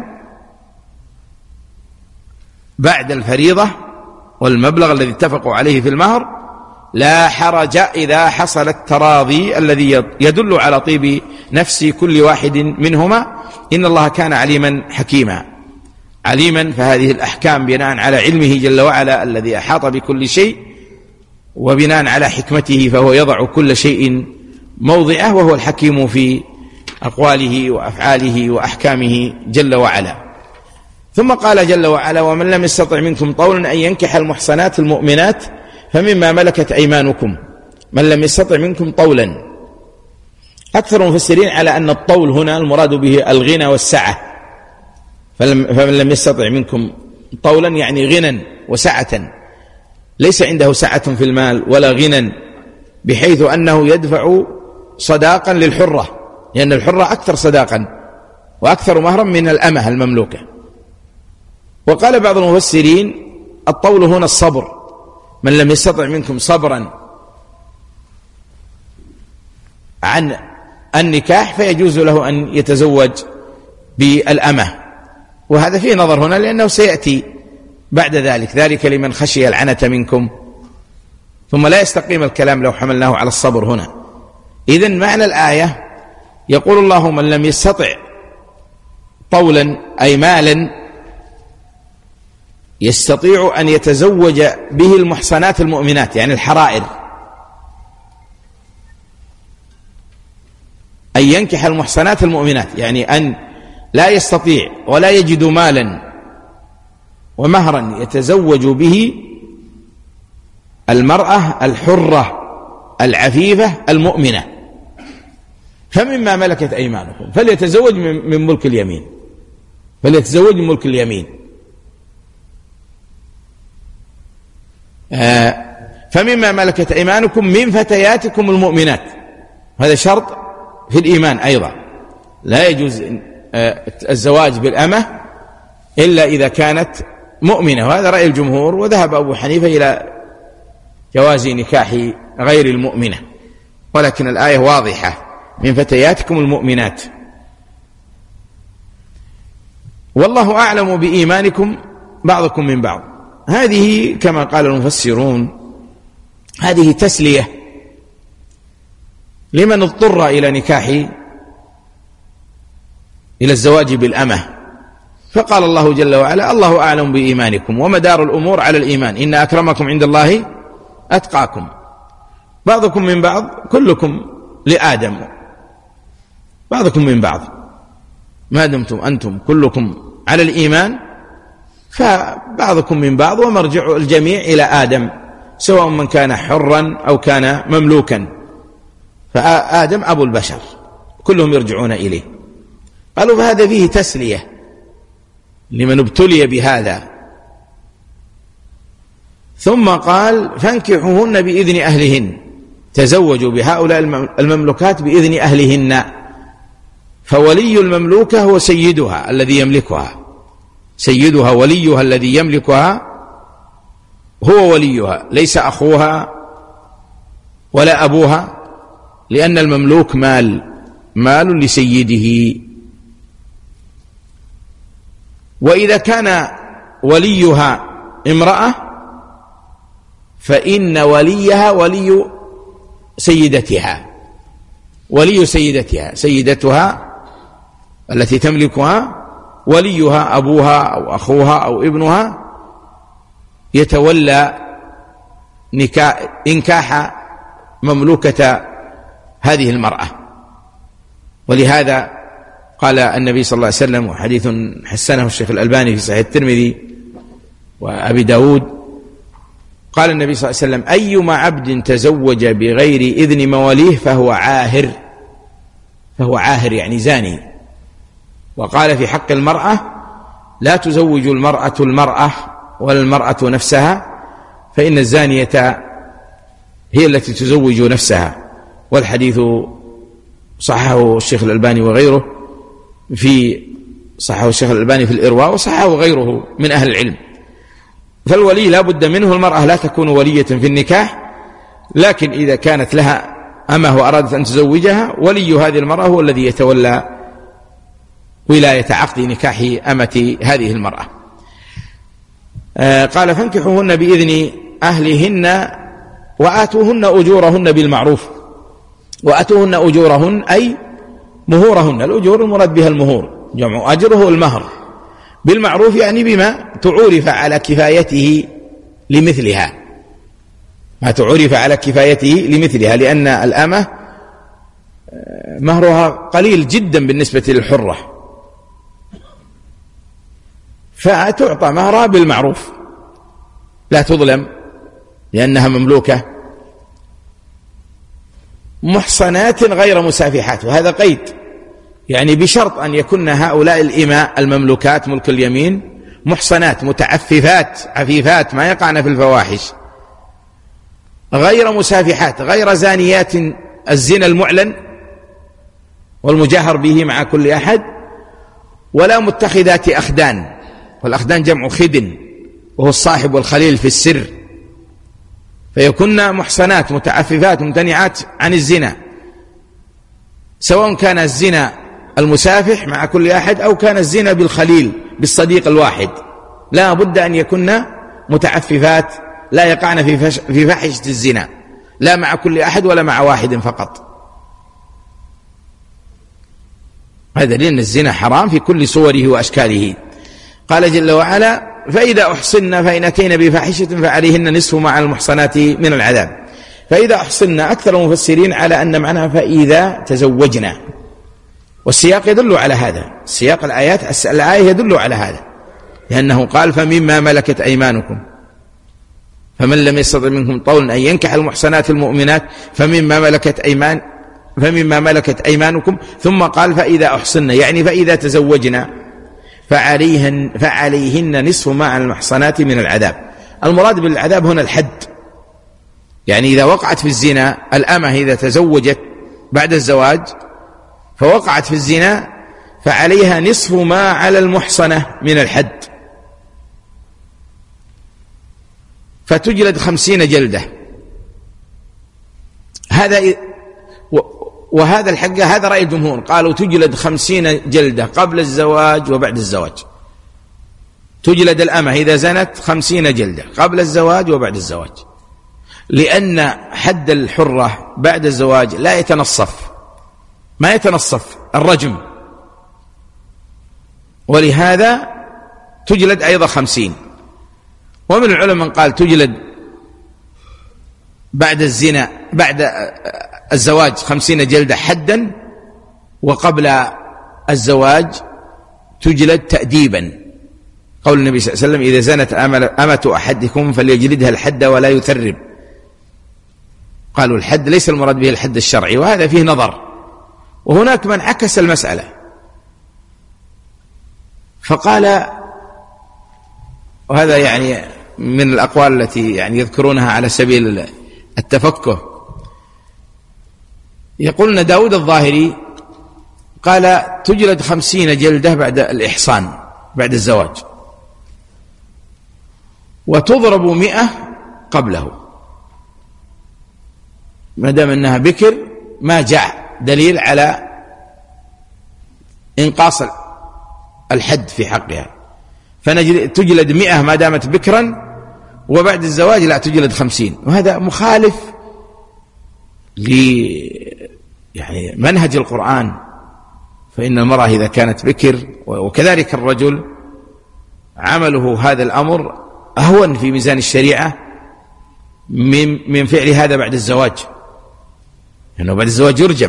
بعد الفريضة والمبلغ الذي اتفقوا عليه في المهر لا حرج إذا حصل التراضي الذي يدل على طيب نفس كل واحد منهما. إن الله كان عليما حكيما. عليما، فهذه الأحكام بناء على علمه جل وعلا الذي أحاط بكل شيء، وبناء على حكمته فهو يضع كل شيء موضعه، وهو الحكيم في أقواله وأفعاله وأحكامه جل وعلا. ثم قال جل وعلا: ومن لم يستطع منكم طولا أن ينكح المحصنات المؤمنات فمما ملكت أيمانكم. من لم يستطع منكم طولا، أكثر المفسرين على أن الطول هنا المراد به الغنى والسعة، فمن لم يستطع منكم طولا يعني غنى وسعة، ليس عنده سعة في المال ولا غنى بحيث أنه يدفع صداقا للحرة، لأن الحرة أكثر صداقا وأكثر مهرا من الأمة المملوكة. وقال بعض المفسرين: الطول هنا الصبر، من لم يستطع منكم صبرا عن النكاح فيجوز له أن يتزوج بالأمة. وهذا فيه نظر هنا، لأنه سيأتي بعد ذلك: ذلك لمن خشي العنة منكم. ثم لا يستقيم الكلام لو حملناه على الصبر هنا. إذن معنى الآية: يقول الله: من لم يستطع طولا أي مالا يستطيع أن يتزوج به المحصنات المؤمنات، يعني الحرائر، أن ينكح المحصنات المؤمنات، يعني أن لا يستطيع ولا يجد مالا ومهرا يتزوج به المرأة الحرة العفيفة المؤمنة، فمما ملكت أيمانكم، فليتزوج من ملك اليمين، فليتزوج من ملك اليمين. آه فمما ملكت أيمانكم من فتياتكم المؤمنات. هذا شرط في الإيمان أيضا، لا يجوز آه الزواج بالأمة إلا إذا كانت مؤمنة، وهذا رأي الجمهور. وذهب أبو حنيفة إلى جواز نكاح غير المؤمنة، ولكن الآية واضحة: من فتياتكم المؤمنات. والله أعلم بإيمانكم بعضكم من بعض. هذه كما قال المفسرون هذه تسلية لمن اضطر إلى نكاح إلى الزواج بالأمة. فقال الله جل وعلا: الله أعلم بإيمانكم، ومدار الأمور على الإيمان، إن أكرمكم عند الله أتقاكم. بعضكم من بعض، كلكم لآدم، بعضكم من بعض، ما دمتم أنتم كلكم على الإيمان فبعضكم من بعض، ومرجع الجميع إلى آدم، سواء من كان حرا أو كان مملوكا، فآدم أبو البشر، كلهم يرجعون إليه. قالوا فهذا فيه تسلية لمن ابتلي بهذا. ثم قال: فانكحوهن بإذن أهلهن، تزوجوا بهؤلاء المملوكات بإذن أهلهن. فولي المملوكة هو سيدها الذي يملكها، سيدها وليها الذي يملكها هو وليها، ليس أخوها ولا أبوها، لأن المملوك مال مال لسيده. وإذا كان وليها امرأة فإن وليها ولي سيدتها، ولي سيدتها، سيدتها التي تملكها وليها أبوها أو أخوها أو ابنها يتولى نكاح إنكاح مملوكة هذه المرأة. ولهذا قال النبي صلى الله عليه وسلم، وحديث حسنه الشيخ الألباني في صحيح الترمذي وأبي داود، قال النبي صلى الله عليه وسلم: أيما عبد تزوج بغير إذن مواليه فهو عاهر، فهو عاهر يعني زاني. وقال في حق المرأة: لا تزوج المرأة المرأة ولا المرأة نفسها، فإن الزانية هي التي تزوج نفسها. والحديث صححه الشيخ الألباني وغيره في صححه الشيخ الألباني في الإرواء، وصححه غيره من أهل العلم. فالولي لا بد منه، المرأة لا تكون ولية في النكاح، لكن إذا كانت لها أمه وأرادت أن تزوجها، ولي هذه المرأة هو الذي يتولى ولاية عقد نكاح أمة هذه المرأة. آه قال: فانكحوهن بإذن أهلهن وآتوهن أجورهن بالمعروف. وآتوهن أجورهن أي مهورهن، الأجور المراد بها المهور، جمع أجره المهر، بالمعروف يعني بما تعرف على كفايته لمثلها، ما تعرف على كفايته لمثلها، لأن الأمة مهرها قليل جدا بالنسبة للحرة، فتعطى مهرها بالمعروف لا تظلم لأنها مملوكة، محصنات غير مسافحات، وهذا قيد، يعني بشرط أن يكون هؤلاء الإماء المملوكات ملك اليمين محصنات متعففات عفيفات ما يقعن في الفواحش، غير مسافحات، غير زانيات الزنا المعلن والمجاهر به مع كل أحد، ولا متخذات أخدان، والأخدان جمع خدن وهو الصاحب والخليل في السر، فيكون محصنات متعففات ممتنعات عن الزنا، سواء كان الزنا المسافح مع كل أحد أو كان الزنا بالخليل بالصديق الواحد، لا بد أن يكون متعففات لا يقعن في, فش في فحشة الزنا، لا مع كل أحد ولا مع واحد فقط. هذا لأن الزنا حرام في كل صوره وأشكاله. قال جل وعلا: فإذا أحصن فإن أتين بفاحشة فعليهن نصف ما على المحصنات من العذاب. فإذا أحصن، أكثر المفسرين على أن معناها فإذا تزوجنا، والسياق يدل على هذا، سياق الآيات الآية يدل على هذا، لأنه قال: فمما ملكت أيمانكم، فمن لم يستطع منكم طولا أن ينكح المحصنات المؤمنات فمما ملكت أيمان فمما ملكت أيمانكم، ثم قال: فإذا أحصن، يعني فإذا تزوجنا فعليهن, فعليهن نصف ما على المحصنات من العذاب. المراد بالعذاب هنا الحد، يعني إذا وقعت في الزنا الأمة، إذا تزوجت بعد الزواج فوقعت في الزنا فعليها نصف ما على المحصنة من الحد، فتجلد خمسين جلدة. هذا وهذا الحق هذا رأي الجمهور، قالوا تجلد خمسين جلدة قبل الزواج وبعد الزواج، تجلد الأمة إذا زنت خمسين جلدة قبل الزواج وبعد الزواج، لأن حد الحرة بعد الزواج لا يتنصف، ما يتنصف الرجم، ولهذا تجلد أيضا خمسين. ومن العلماء من قال تجلد بعد الزنا بعد الزواج خمسين جلدة حدا، وقبل الزواج تجلد تأديبا، قول النبي صلى الله عليه وسلم: إذا زنت أمة أحدكم فليجلدها الحد ولا يثرب. قالوا الحد ليس المراد به الحد الشرعي، وهذا فيه نظر، وهناك من عكس المسألة فقال، وهذا يعني من الأقوال التي يعني يذكرونها على سبيل التفكه، يقولون داود الظاهري قال تجلد خمسين جلدة بعد الإحصان بعد الزواج، وتضرب مئة قبله، ما دام أنها بكر ما جاء دليل على إنقاص الحد في حقها، فتجلد مئة ما دامت بكرا، وبعد الزواج لا تجلد خمسين. وهذا مخالف ل يعني منهج القرآن، فإن المرأة إذا كانت بكر وكذلك الرجل عمله هذا الأمر أهون في ميزان الشريعة من من فعل هذا بعد الزواج، لأنه بعد الزواج يرجم.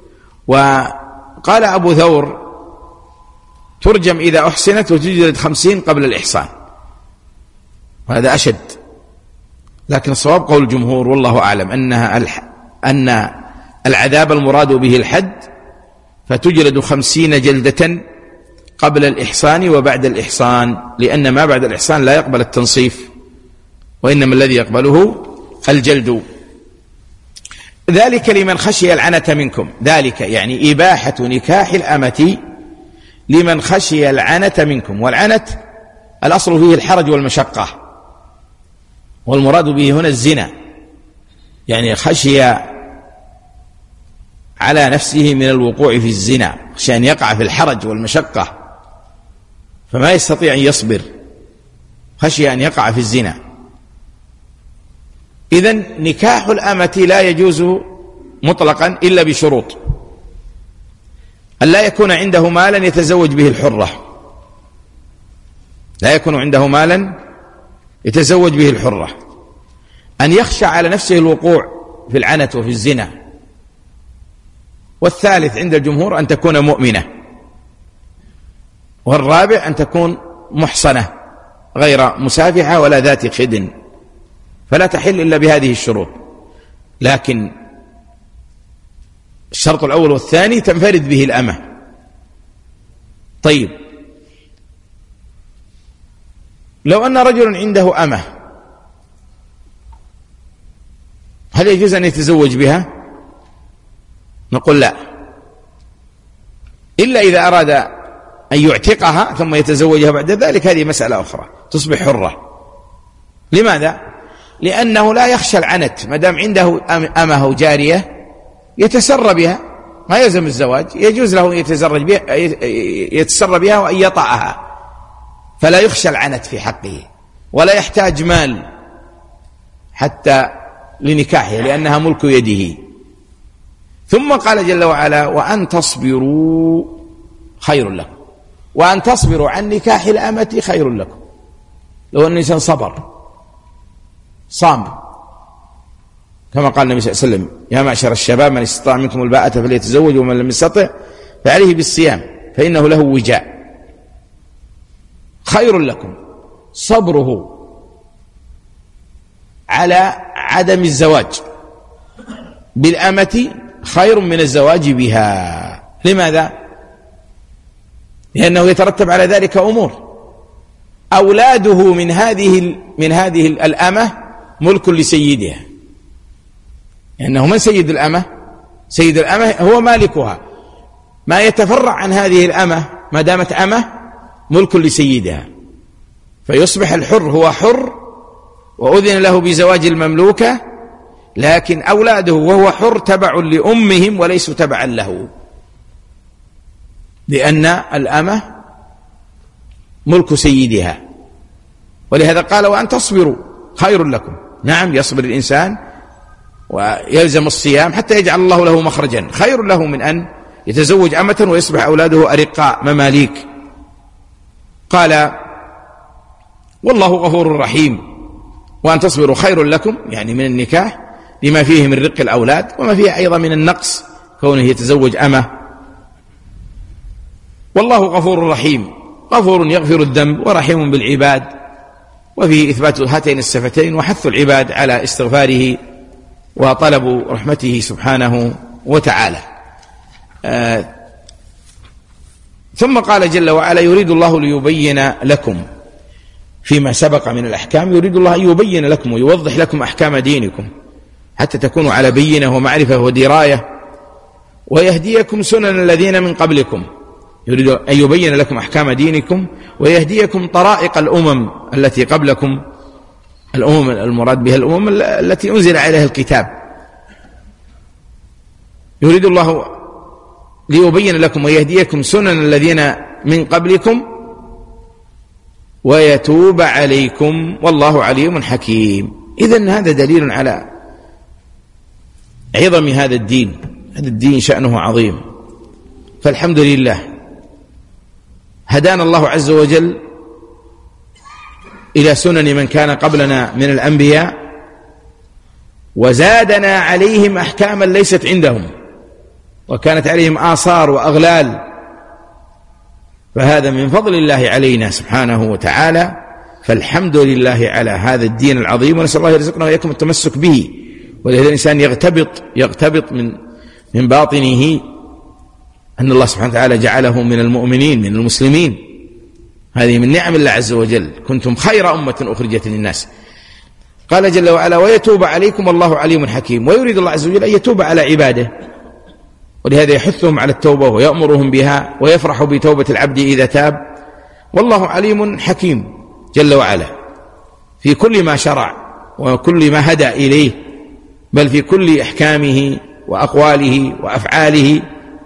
وقال أبو ثور ترجم إذا أحسنت وتجلد خمسين قبل الإحصان، وهذا أشد، لكن الصواب قول الجمهور والله أعلم أنها الح... أن العذاب المراد به الحد، فتجلد خمسين جلدة قبل الإحصان وبعد الإحصان، لأن ما بعد الإحصان لا يقبل التنصيف، وإنما الذي يقبله الجلد. ذلك لمن خشي العنة منكم، ذلك يعني إباحة نكاح الأمة لمن خشي العنة منكم. والعنة الأصل فيه الحرج والمشقة، والمراد به هنا الزنا، يعني خشي على نفسه من الوقوع في الزنا، خشي أن يقع في الحرج والمشقة فما يستطيع أن يصبر، خشي أن يقع في الزنا. إذن نكاح الأمة لا يجوز مطلقا إلا بشروط: أن لا يكون عنده مالا يتزوج به الحرة، لا يكون عنده مالا يتزوج به الحرة، أن يخشى على نفسه الوقوع في العنة وفي الزنا، والثالث عند الجمهور أن تكون مؤمنة، والرابع أن تكون محصنة غير مسافحة ولا ذات خدن، فلا تحل إلا بهذه الشروط. لكن الشرط الأول والثاني تنفرد به الأمة. طيب، لو أن رجل عنده أمة هل يجوز أن يتزوج بها؟ نقول لا، إلا إذا أراد أن يعتقها ثم يتزوجها بعد ذلك، هذه مسألة أخرى، تصبح حرة. لماذا؟ لأنه لا يخشى العنت، ما دام عنده أمه جارية يتسرى بها، ما يلزم الزواج، يجوز له يتزرج بها يتسرى بها وأن يطأها، فلا يخشى العنت في حقه، ولا يحتاج مال حتى لنكاحه لأنها ملك يده. ثم قال جل وعلا: وأن تصبروا خير لكم، وأن تصبروا عن نكاح الأمة خير لكم. لو أن الإنسان صبر صام، كما قال النبي صلى الله عليه وسلم: يا معشر الشباب من استطاع منكم الباءة فليتزوج ومن لم يستطع فعليه بالصيام فإنه له وجاء. خير لكم، صبره على عدم الزواج بالأمة خير من الزواج بها. لماذا؟ لأنه يترتب على ذلك أمور: أولاده من هذه من هذه الأمة ملك لسيدها، لأنه من سيد الأمة؟ سيد الأمة هو مالكها، ما يتفرع عن هذه الأمة ما دامت أمة ملك لسيدها، فيصبح الحر هو حر وأذن له بزواج المملوكة، لكن أولاده وهو حر تبع لأمهم وليسوا تبعا له، لأن الأمة ملك سيدها. ولهذا قال: وأن تصبروا خير لكم. نعم، يصبر الإنسان ويلزم الصيام حتى يجعل الله له مخرجا، خير له من أن يتزوج أمة ويصبح أولاده أرقاء مماليك. قال: والله غفور رحيم. وأن تصبروا خير لكم، يعني من النكاح لما فيه من رق الأولاد، وما فيه أيضا من النقص كونه يتزوج أمة. والله غفور رحيم، غفور يغفر الذنب ورحيم بالعباد، وفيه إثبات هاتين الصفتين وحث العباد على استغفاره وطلب رحمته سبحانه وتعالى. آه ثم قال جل وعلا: يريد الله ليبين لكم فيما سبق من الأحكام، يريد الله أن يبين لكم ويوضح لكم أحكام دينكم حتى تكونوا على بينة ومعرفة ودراية، ويهديكم سنن الذين من قبلكم. يريد أن يبين لكم أحكام دينكم ويهديكم طرائق الأمم التي قبلكم، الأمم المراد بها الأمم التي أنزل عليها الكتاب. يريد الله ليبين لكم ويهديكم سنن الذين من قبلكم ويتوب عليكم والله عليم حكيم. إذن هذا دليل على عظم هذا الدين. هذا الدين شأنه عظيم، فالحمد لله هدانا الله عز وجل إلى سنن من كان قبلنا من الأنبياء، وزادنا عليهم أحكاما ليست عندهم، وكانت عليهم آثار وأغلال، فهذا من فضل الله علينا سبحانه وتعالى. فالحمد لله على هذا الدين العظيم، ونسأل الله يرزقنا وإياكم التمسك به. ولهذا الإنسان يغتبط يغتبط من من باطنه أن الله سبحانه وتعالى جعله من المؤمنين، من المسلمين. هذه من نعم الله عز وجل. كنتم خير أمة أخرجت للناس. قال جل وعلا: ويتوب عليكم الله عليم حكيم. ويريد الله عز وجل أن يتوب على عباده، ولهذا يحثهم على التوبة ويأمرهم بها، ويفرح بتوبة العبد إذا تاب. والله عليم حكيم جل وعلا في كل ما شرع وكل ما هدى إليه، بل في كل أحكامه وأقواله وأفعاله،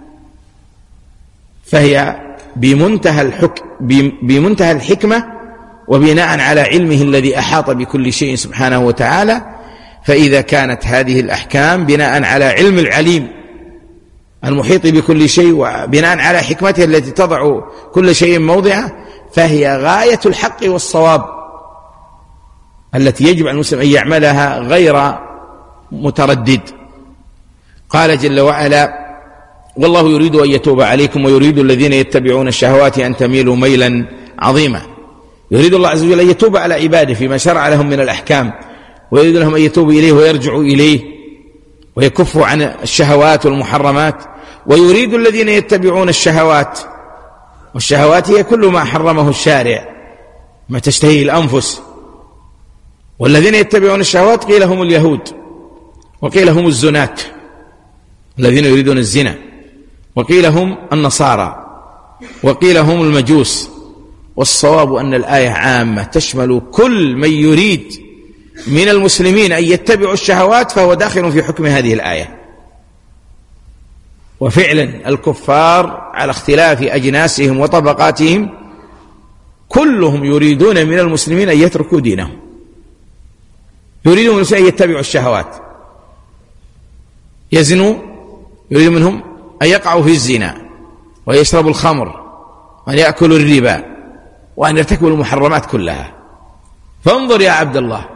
فهي بمنتهى الحكم بمنتهى الحكمة، وبناء على علمه الذي أحاط بكل شيء سبحانه وتعالى. فإذا كانت هذه الأحكام بناء على علم العليم المحيط بكل شيء، وبناء على حكمته التي تضع كل شيء موضعه، فهي غاية الحق والصواب التي يجب على المسلم أن يعملها غير متردد. قال جل وعلا: والله يريد أن يتوب عليكم ويريد الذين يتبعون الشهوات أن تميلوا ميلا عظيما. يريد الله عز وجل أن يتوب على عباده فيما شرع لهم من الأحكام، ويريد لهم أن يتوبوا إليه ويرجعوا إليه ويكفوا عن الشهوات والمحرمات. ويريد الذين يتبعون الشهوات، والشهوات هي كل ما حرمه الشارع، ما تشتهيه الأنفس. والذين يتبعون الشهوات قيل هم اليهود، وقيل هم الزنات الذين يريدون الزنا، وقيل هم النصارى، وقيل هم المجوس. والصواب أن الآية عامة تشمل كل من يريد من المسلمين أن يتبعوا الشهوات، فهو داخل في حكم هذه الآية. وفعلا الكفار على اختلاف أجناسهم وطبقاتهم كلهم يريدون من المسلمين أن يتركوا دينهم، يريدون من المسلمين أن يتبعوا الشهوات، يزنوا، يريد منهم أن يقعوا في الزنا، ويشربوا الخمر، وأن يأكلوا الربا، وأن يرتكبوا المحرمات كلها. فانظر يا عبد الله،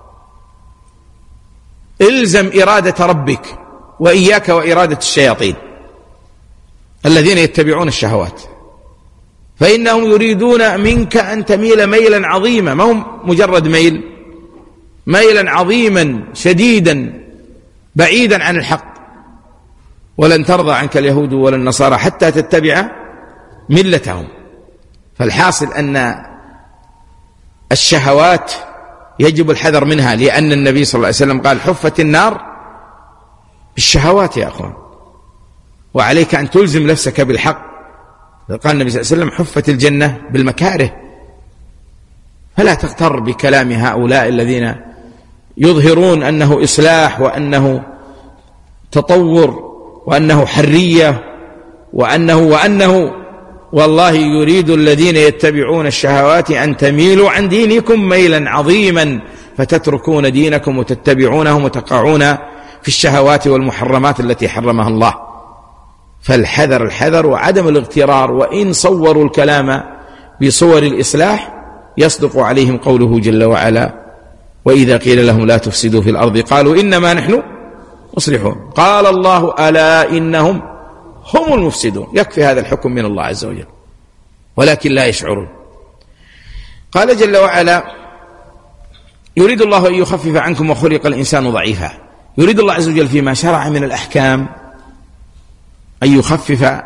الزم إرادة ربك وإياك وإرادة الشياطين الذين يتبعون الشهوات، فإنهم يريدون منك أن تميل ميلا عظيما، ما هم مجرد ميل، ميلا عظيما شديدا بعيدا عن الحق. ولن ترضى عنك اليهود ولا النصارى حتى تتبع ملتهم. فالحاصل أن الشهوات يجب الحذر منها، لأن النبي صلى الله عليه وسلم قال: حفت النار بالشهوات يا أخوان، وعليك أن تلزم نفسك بالحق. قال النبي صلى الله عليه وسلم: حفت الجنة بالمكاره. فلا تغتر بكلام هؤلاء الذين يظهرون أنه إصلاح، وأنه تطور، وأنه حرية، وأنه وأنه والله يريد الذين يتبعون الشهوات أن تميلوا عن دينكم ميلا عظيما، فتتركون دينكم وتتبعونهم وتقعون في الشهوات والمحرمات التي حرمها الله. فالحذر الحذر وعدم الاغترار. وإن صوروا الكلام بصور الإصلاح يصدق عليهم قوله جل وعلا: وإذا قيل لهم لا تفسدوا في الأرض قالوا إنما نحن مصلحون قال الله ألا إنهم هم المفسدون. يكفي هذا الحكم من الله عز وجل، ولكن لا يشعرون. قال جل وعلا: يريد الله أن يخفف عنكم وخلق الإنسان ضعيفا. يريد الله عز وجل فيما شرع من الأحكام أن يخفف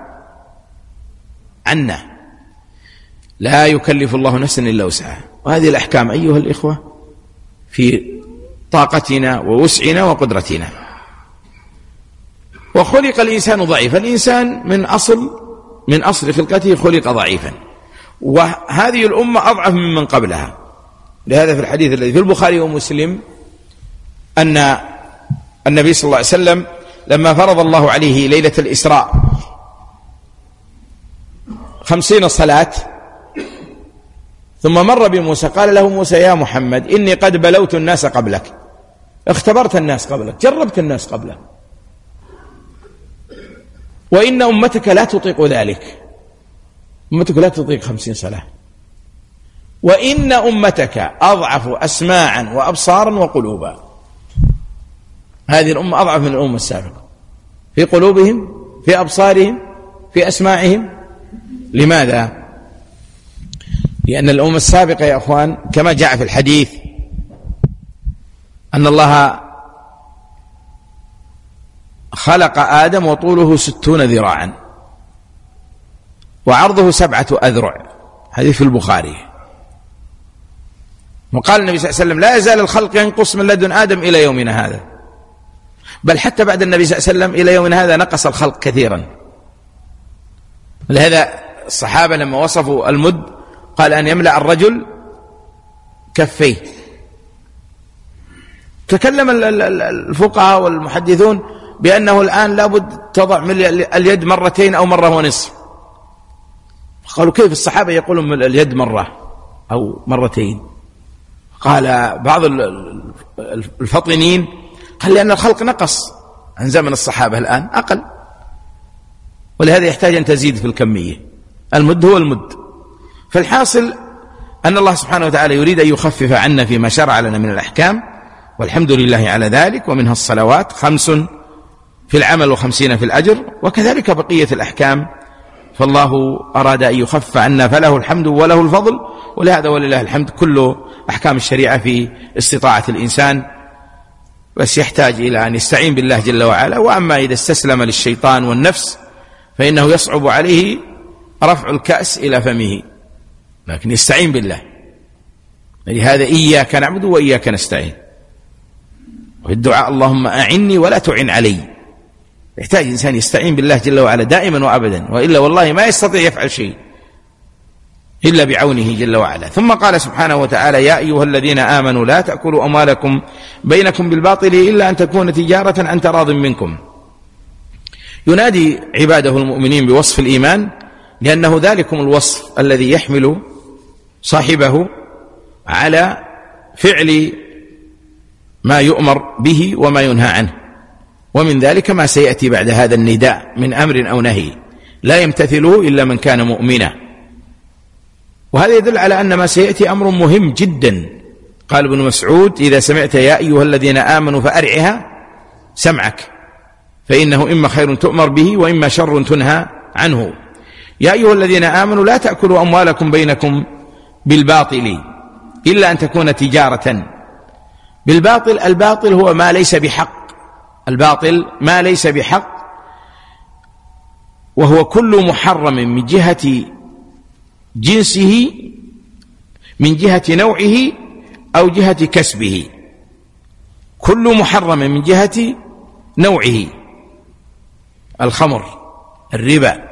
عنا، لا يكلف الله نفسا إلا وسعها. وهذه الأحكام أيها الإخوة في طاقتنا ووسعنا وقدرتنا. وخلق الإنسان ضعيفا، الإنسان من أصل من أصل خلقته خلق ضعيفا، وهذه الأمة أضعف ممن قبلها. لهذا في الحديث الذي في البخاري ومسلم أن النبي صلى الله عليه وسلم لما فرض الله عليه ليلة الإسراء خمسين صلاة، ثم مر بموسى قال له موسى: يا محمد إني قد بلوت الناس قبلك، اختبرت الناس قبلك، جربت الناس قبلك، وإن أمتك لا تطيق ذلك، أمتك لا تطيق خمسين صلاة، وإن أمتك أضعف أسماعا وأبصارا وقلوبا. هذه الأمة أضعف من الأمة السابقة في قلوبهم، في أبصارهم، في أسماعهم. لماذا؟ لأن الأمة السابقة يا أخوان كما جاء في الحديث أن الله خلق آدم وطوله ستون ذراعا وعرضه سبعة أذرع، حديث في البخاري. وقال النبي صلى الله عليه وسلم لا يزال الخلق ينقص من لدن آدم إلى يومنا هذا، بل حتى بعد النبي صلى الله عليه وسلم إلى يومنا هذا نقص الخلق كثيرا. لهذا الصحابة لما وصفوا المد قال أن يملأ الرجل كفيه. تكلم الفقهاء والمحدثون بأنه الآن لابد تضع اليد مرتين أو مرة ونصف. قالوا كيف الصحابة يقولون اليد مرة أو مرتين؟ قال بعض الفطنين قال لأن الخلق نقص عن زمن الصحابة الآن أقل، ولهذا يحتاج أن تزيد في الكمية. المد هو المد. فالحاصل أن الله سبحانه وتعالى يريد أن يخفف عنا فيما شرع لنا من الأحكام، والحمد لله على ذلك. ومنها الصلوات خمس في العمل وخمسين في الأجر، وكذلك بقية الأحكام، فالله أراد أن يخفف عنا فله الحمد وله الفضل. ولهذا ولله الحمد كل أحكام الشريعة في استطاعة الإنسان، بس يحتاج إلى أن يستعين بالله جل وعلا. وأما إذا استسلم للشيطان والنفس فإنه يصعب عليه رفع الكأس إلى فمه، لكن يستعين بالله. لهذا إياك نعبد وإياك نستعين. وفي الدعاء اللهم أعني ولا تعن علي. يحتاج إنسان يستعين بالله جل وعلا دائما وأبدا، وإلا والله ما يستطيع يفعل شيء إلا بعونه جل وعلا. ثم قال سبحانه وتعالى يا أيها الذين آمنوا لا تأكلوا أموالكم بينكم بالباطل إلا أن تكون تجارة عن تراض منكم. ينادي عباده المؤمنين بوصف الإيمان، لأنه ذلكم الوصف الذي يحمل صاحبه على فعل ما يؤمر به وما ينهى عنه. ومن ذلك ما سيأتي بعد هذا النداء من أمر أو نهي لا يمتثله إلا من كان مؤمنا. وهذا يدل على أن ما سيأتي أمر مهم جدا. قال ابن مسعود إذا سمعت يا أيها الذين آمنوا فأرعها سمعك، فإنه إما خير تؤمر به وإما شر تنهى عنه. يا أيها الذين آمنوا لا تأكلوا أموالكم بينكم بالباطل إلا أن تكون تجارة. بالباطل، الباطل هو ما ليس بحق، الباطل ما ليس بحق، وهو كل محرم من جهة جنسه، من جهة نوعه أو جهة كسبه. كل محرم من جهة نوعه، الخمر، الربا،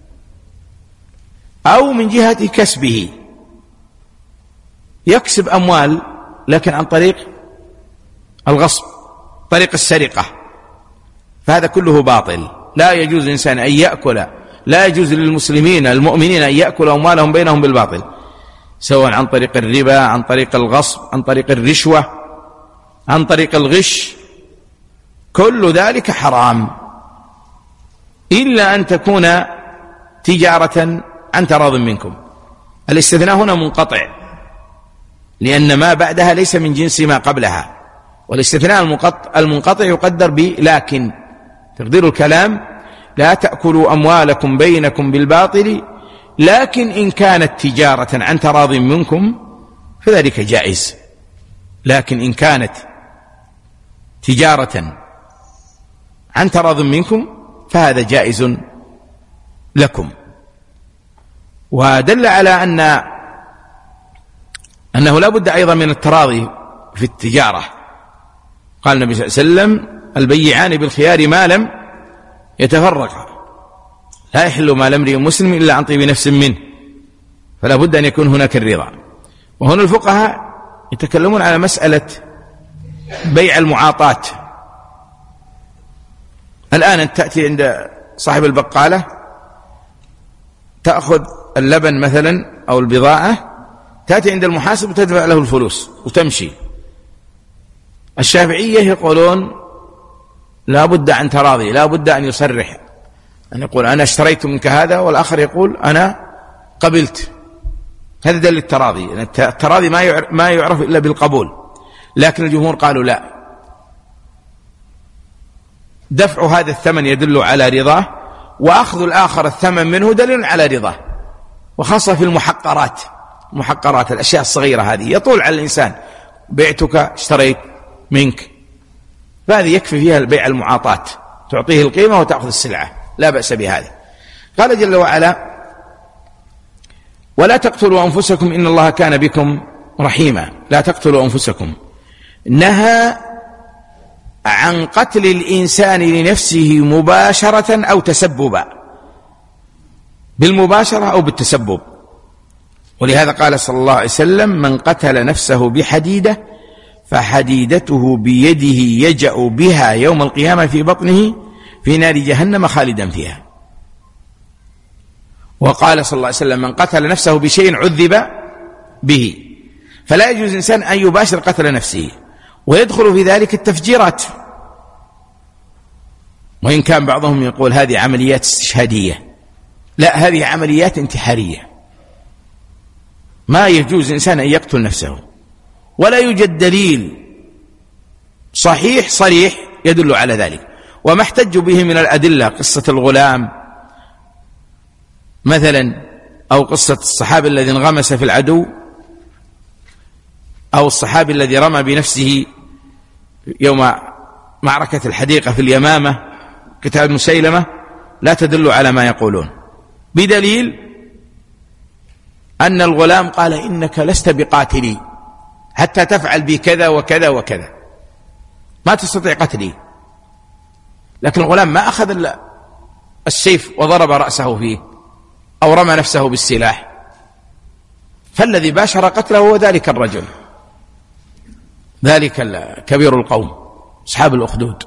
أو من جهة كسبه، يكسب أموال لكن عن طريق الغصب، طريق السرقة، فهذا كله باطل. لا يجوز للإنسان أن يأكل، لا يجوز للمسلمين المؤمنين أن يأكلوا أموالهم بينهم بالباطل، سواء عن طريق الربا، عن طريق الغصب، عن طريق الرشوة، عن طريق الغش، كل ذلك حرام إلا أن تكون تجارة عن تراض منكم. الاستثناء هنا منقطع، لأن ما بعدها ليس من جنس ما قبلها، والاستثناء المنقطع يقدر ب لكن. تقدير الكلام لا تأكلوا أموالكم بينكم بالباطل لكن إن كانت تجارة عن تراض منكم فذلك جائز. لكن إن كانت تجارة عن تراض منكم فهذا جائز لكم. ودل على أن أنه لا بد أيضا من التراضي في التجارة. قال النبي صلى الله عليه وسلم البيعان بالخيار ما لم يتفرقا، لا يحل مال امرئ مسلم إلا عن طيب نفس منه، فلا بد أن يكون هناك الرضا. وهنا الفقهاء يتكلمون على مسألة بيع المعاطاة. الآن أنت تأتي عند صاحب البقالة تأخذ اللبن مثلا أو البضاعة، تأتي عند المحاسب وتدفع له الفلوس وتمشي. الشافعية يقولون لا بد عن تراضي، لا بد أن يصرح، أن يقول أنا اشتريت منك هذا، والآخر يقول أنا قبلت. هذا دليل التراضي، التراضي ما ما يعرف إلا بالقبول. لكن الجمهور قالوا لا، دفع هذا الثمن يدل على رضاه، وأخذ الآخر الثمن منه دليل على رضاه، وخاصة في المحقرات، محقرات الأشياء الصغيرة هذه يطول على الإنسان، بعتك اشتريت منك، فهذه يكفي فيها البيع المعاطاة، تعطيه القيمة وتأخذ السلعة، لا بأس بهذا. قال جل وعلا: ولا تقتلوا أنفسكم إن الله كان بكم رحيما. لا تقتلوا أنفسكم، نهى عن قتل الإنسان لنفسه مباشرة أو تسببا، بالمباشرة أو بالتسبب. ولهذا قال صلى الله عليه وسلم: من قتل نفسه بحديدة فحديدته بيده يجأ بها يوم القيامة في بطنه في نار جهنم خالدا فيها. وقال صلى الله عليه وسلم: من قتل نفسه بشيء عذب به. فلا يجوز الإنسان أن يباشر قتل نفسه، ويدخل في ذلك التفجيرات، وإن كان بعضهم يقول هذه عمليات استشهادية، لا، هذه عمليات انتحارية. ما يجوز الإنسان أن يقتل نفسه، ولا يوجد دليل صحيح صريح يدل على ذلك. وما احتجوا به من الأدلة قصة الغلام مثلا، أو قصة الصحابي الذي انغمس في العدو، أو الصحابي الذي رمى بنفسه يوم معركة الحديقة في اليمامة قتال مسيلمة، لا تدل على ما يقولون، بدليل أن الغلام قال: إنك لست بقاتلي حتى تفعل بي كذا وكذا وكذا، ما تستطيع قتلي. لكن الغلام ما أخذ السيف وضرب رأسه فيه أو رمى نفسه بالسلاح، فالذي باشر قتله هو ذلك الرجل، ذلك كبير القوم أصحاب الأخدود.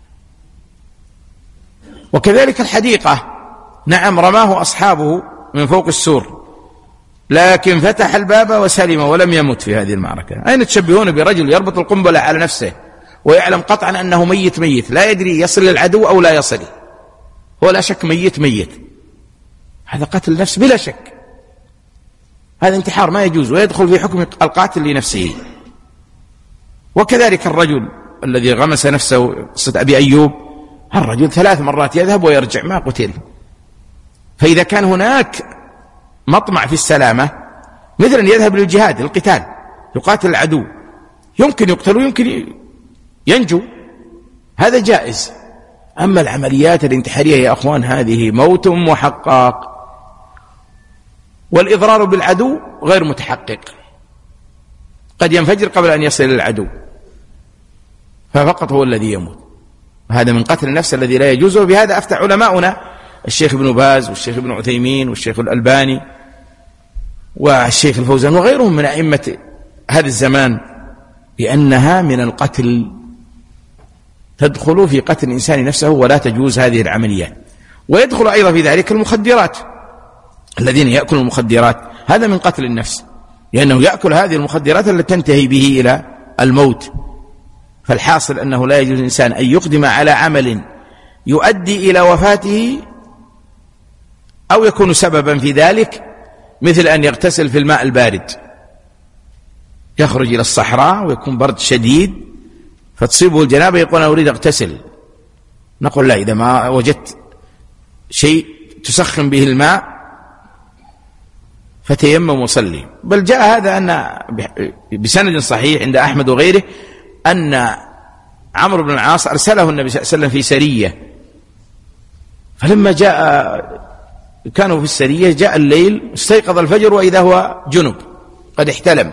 وكذلك الحديقة، نعم رماه أصحابه من فوق السور، لكن فتح الباب وسلم ولم يمت في هذه المعركة. أين تشبهون برجل يربط القنبلة على نفسه ويعلم قطعا أنه ميت ميت، لا يدري يصل للعدو أو لا يصل، هو لا شك ميت ميت، هذا قتل نفس بلا شك، هذا انتحار ما يجوز، ويدخل في حكم القاتل لنفسه. وكذلك الرجل الذي غمس نفسه، قصة أبي أيوب، الرجل ثلاث مرات يذهب ويرجع ما قتل. فإذا كان هناك مطمع في السلامة، مثلا يذهب للجهاد للقتال يقاتل العدو، يمكن يقتل ويمكن ينجو، هذا جائز. أما العمليات الانتحارية يا أخوان هذه موت محقق، والإضرار بالعدو غير متحقق، قد ينفجر قبل أن يصل إلى العدو، ففقط هو الذي يموت. هذا من قتل النفس الذي لا يجوز. وبهذا أفتى علماؤنا الشيخ ابن باز والشيخ ابن عثيمين والشيخ الألباني والشيخ الفوزان وغيرهم من أئمة هذا الزمان بأنها من القتل، تدخل في قتل الإنسان نفسه ولا تجوز هذه العمليات. ويدخل أيضا في ذلك المخدرات، الذين يأكلون المخدرات، هذا من قتل النفس، لأنه يأكل هذه المخدرات التي تنتهي به إلى الموت. فالحاصل أنه لا يجوز الإنسان أن يقدم على عمل يؤدي إلى وفاته أو يكون سببا في ذلك، مثل أن يغتسل في الماء البارد، يخرج إلى الصحراء ويكون برد شديد فتصيبه الجنابة، يقول أنا أريد أغتسل، نقول لا، إذا ما وجدت شيء تسخن به الماء فتيمم وصلي. بل جاء هذا أن بسند صحيح عند أحمد وغيره أن عمرو بن العاص أرسله النبي صلى الله عليه وسلم في سرية، فلما جاء كانوا في السرية جاء الليل، استيقظ الفجر وإذا هو جنب قد احتلم،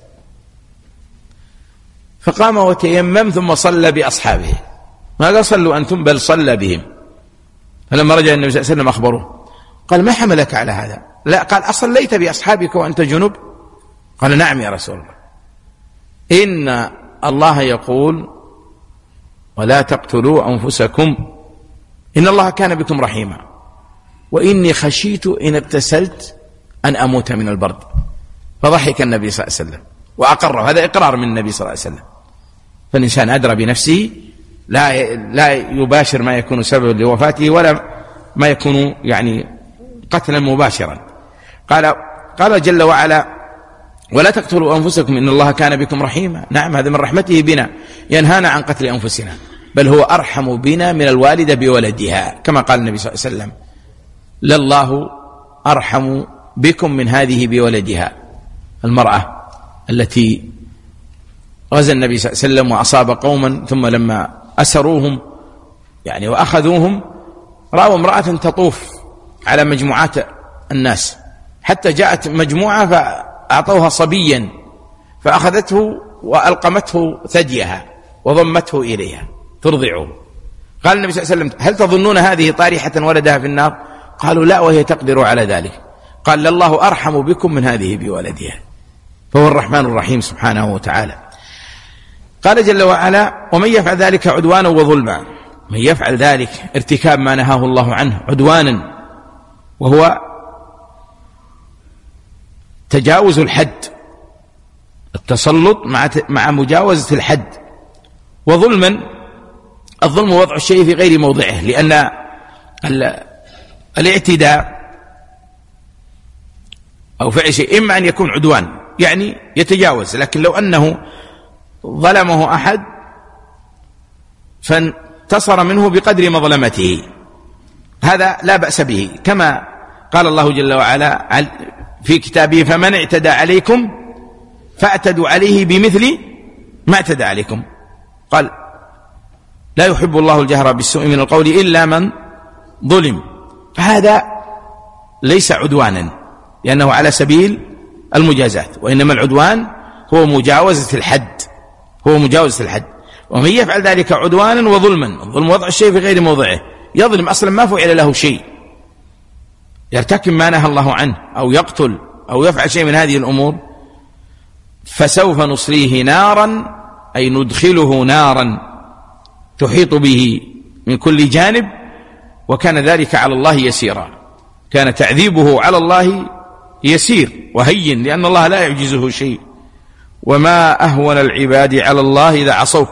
فقام وتيمم ثم صلى بأصحابه، ما قال صلوا أنتم بل صلى بهم. فلما رجع النبي صلى الله عليه وسلم أخبروه، قال ما حملك على هذا؟ لا، قال أصليت بأصحابك وأنت جنب؟ قال نعم يا رسول الله، إن الله يقول ولا تقتلوا أنفسكم إن الله كان بكم رحيما، وإني خشيت إن ابتسلت أن أموت من البرد. فضحك النبي صلى الله عليه وسلم وأقر، هذا إقرار من النبي صلى الله عليه وسلم. فالإنسان أدرى بنفسه، لا لا يباشر ما يكون سببا لوفاته ولا ما يكون يعني قتلا مباشرا. قال قال جل وعلا ولا تقتلوا أنفسكم إن الله كان بكم رحيما. نعم، هذا من رحمته بنا، ينهانا عن قتل أنفسنا. بل هو أرحم بنا من الوالدة بولدها، كما قال النبي صلى الله عليه وسلم: لله أرحم بكم من هذه بولدها. المرأة التي غزا النبي صلى الله عليه وسلم وأصاب قوما، ثم لما أسروهم يعني وأخذوهم، رأوا امرأة تطوف على مجموعات الناس، حتى جاءت مجموعة فأعطوها صبيا فأخذته وألقمته ثديها وضمته إليها ترضعه. قال النبي صلى الله عليه وسلم: هل تظنون هذه طارحة ولدها في النار؟ قالوا: لا، وهي تقدر على ذلك. قال: لله أرحم بكم من هذه بولدها. فهو الرحمن الرحيم سبحانه وتعالى. قال جل وعلا: ومن يفعل ذلك عدوانا وظلما. من يفعل ذلك ارتكاب ما نهاه الله عنه عدوانا، وهو تجاوز الحد، التسلط مع مع مجاوزة الحد. وظلما، الظلم وضع الشيء في غير موضعه، لأن الاعتداء أو فعل شيء إما أن يكون عدوان يعني يتجاوز، لكن لو أنه ظلمه أحد فانتصر منه بقدر مظلمته هذا لا بأس به، كما قال الله جل وعلا في كتابه: فمن اعتدى عليكم فاعتدوا عليه بمثل ما اعتدى عليكم. قال: لا يحب الله الجهر بالسوء من القول إلا من ظلم. فهذا ليس عدوانا لأنه على سبيل المجازات، وإنما العدوان هو مجاوزة الحد، هو مجاوزة الحد. ومن يفعل ذلك عدوانا وظلما، الظلم وضع الشيء في غير موضعه، يظلم أصلا ما فعل له شيء، يرتكب ما نهى الله عنه أو يقتل أو يفعل شيء من هذه الأمور، فسوف نصليه نارا، أي ندخله نارا تحيط به من كل جانب، وكان ذلك على الله يسيرا. كان تعذيبه على الله يسير وهين، لأن الله لا يعجزه شيء. وما أهون العباد على الله إذا عصوه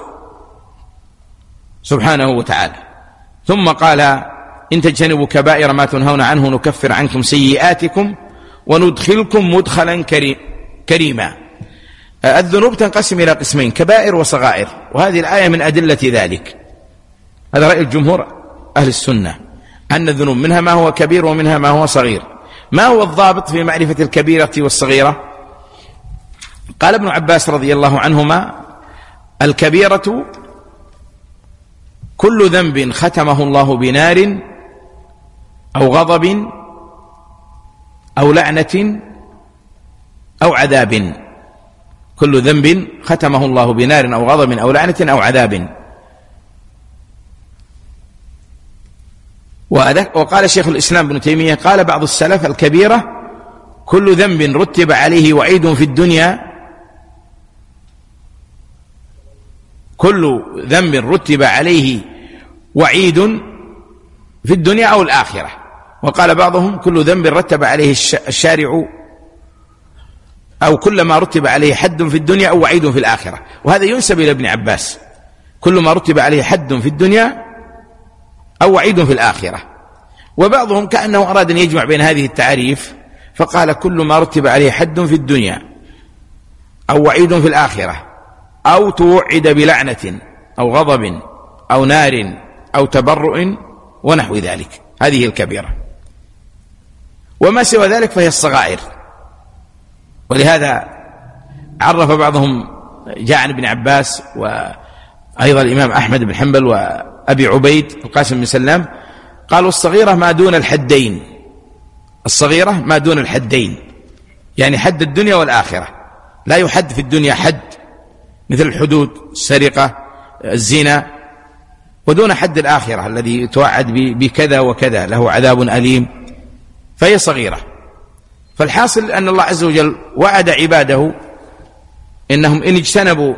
سبحانه وتعالى. ثم قال: إن تجتنبوا كبائر ما تنهون عنه نكفر عنكم سيئاتكم وندخلكم مدخلا كريما. الذنوب تنقسم إلى قسمين: كبائر وصغائر، وهذه الآية من أدلة ذلك. هذا رأي الجمهور أهل السنة، أن الذنوب منها ما هو كبير ومنها ما هو صغير. ما هو الضابط في معرفة الكبيرة والصغيرة؟ قال ابن عباس رضي الله عنهما: الكبيرة كل ذنب ختمه الله بنار أو غضب أو لعنة أو عذاب. كل ذنب ختمه الله بنار أو غضب أو لعنة أو عذاب. وقال شيخ الإسلام ابن تيمية: قال بعض السلف: الكبيرة كل ذنب رتب عليه وعيد في الدنيا كل ذنب رتب عليه وعيد في الدنيا أو الآخرة. وقال بعضهم: كل ذنب رتب عليه الشارع أو كل ما رتب عليه حد في الدنيا أو وعيد في الآخرة. وهذا ينسب إلى ابن عباس: كل ما رتب عليه حد في الدنيا أو وعيد في الآخرة. وبعضهم كأنه أراد أن يجمع بين هذه التعريف فقال: كل ما رتب عليه حد في الدنيا أو وعيد في الآخرة أو توعد بلعنة أو غضب أو نار أو تبرؤ ونحو ذلك، هذه الكبيرة. وما سوى ذلك فهي الصغائر. ولهذا عرف بعضهم، جاء عن ابن عباس وأيضا الإمام أحمد بن حنبل وأبي عبيد القاسم بن سلام، قالوا: الصغيرة ما دون الحدين. الصغيرة ما دون الحدين يعني حد الدنيا والآخرة. لا يحد في الدنيا حد مثل الحدود، السرقة، الزنا، ودون حد الآخرة الذي توعد بكذا وكذا له عذاب أليم، فهي صغيرة. فالحاصل أن الله عز وجل وعد عباده إنهم إن اجتنبوا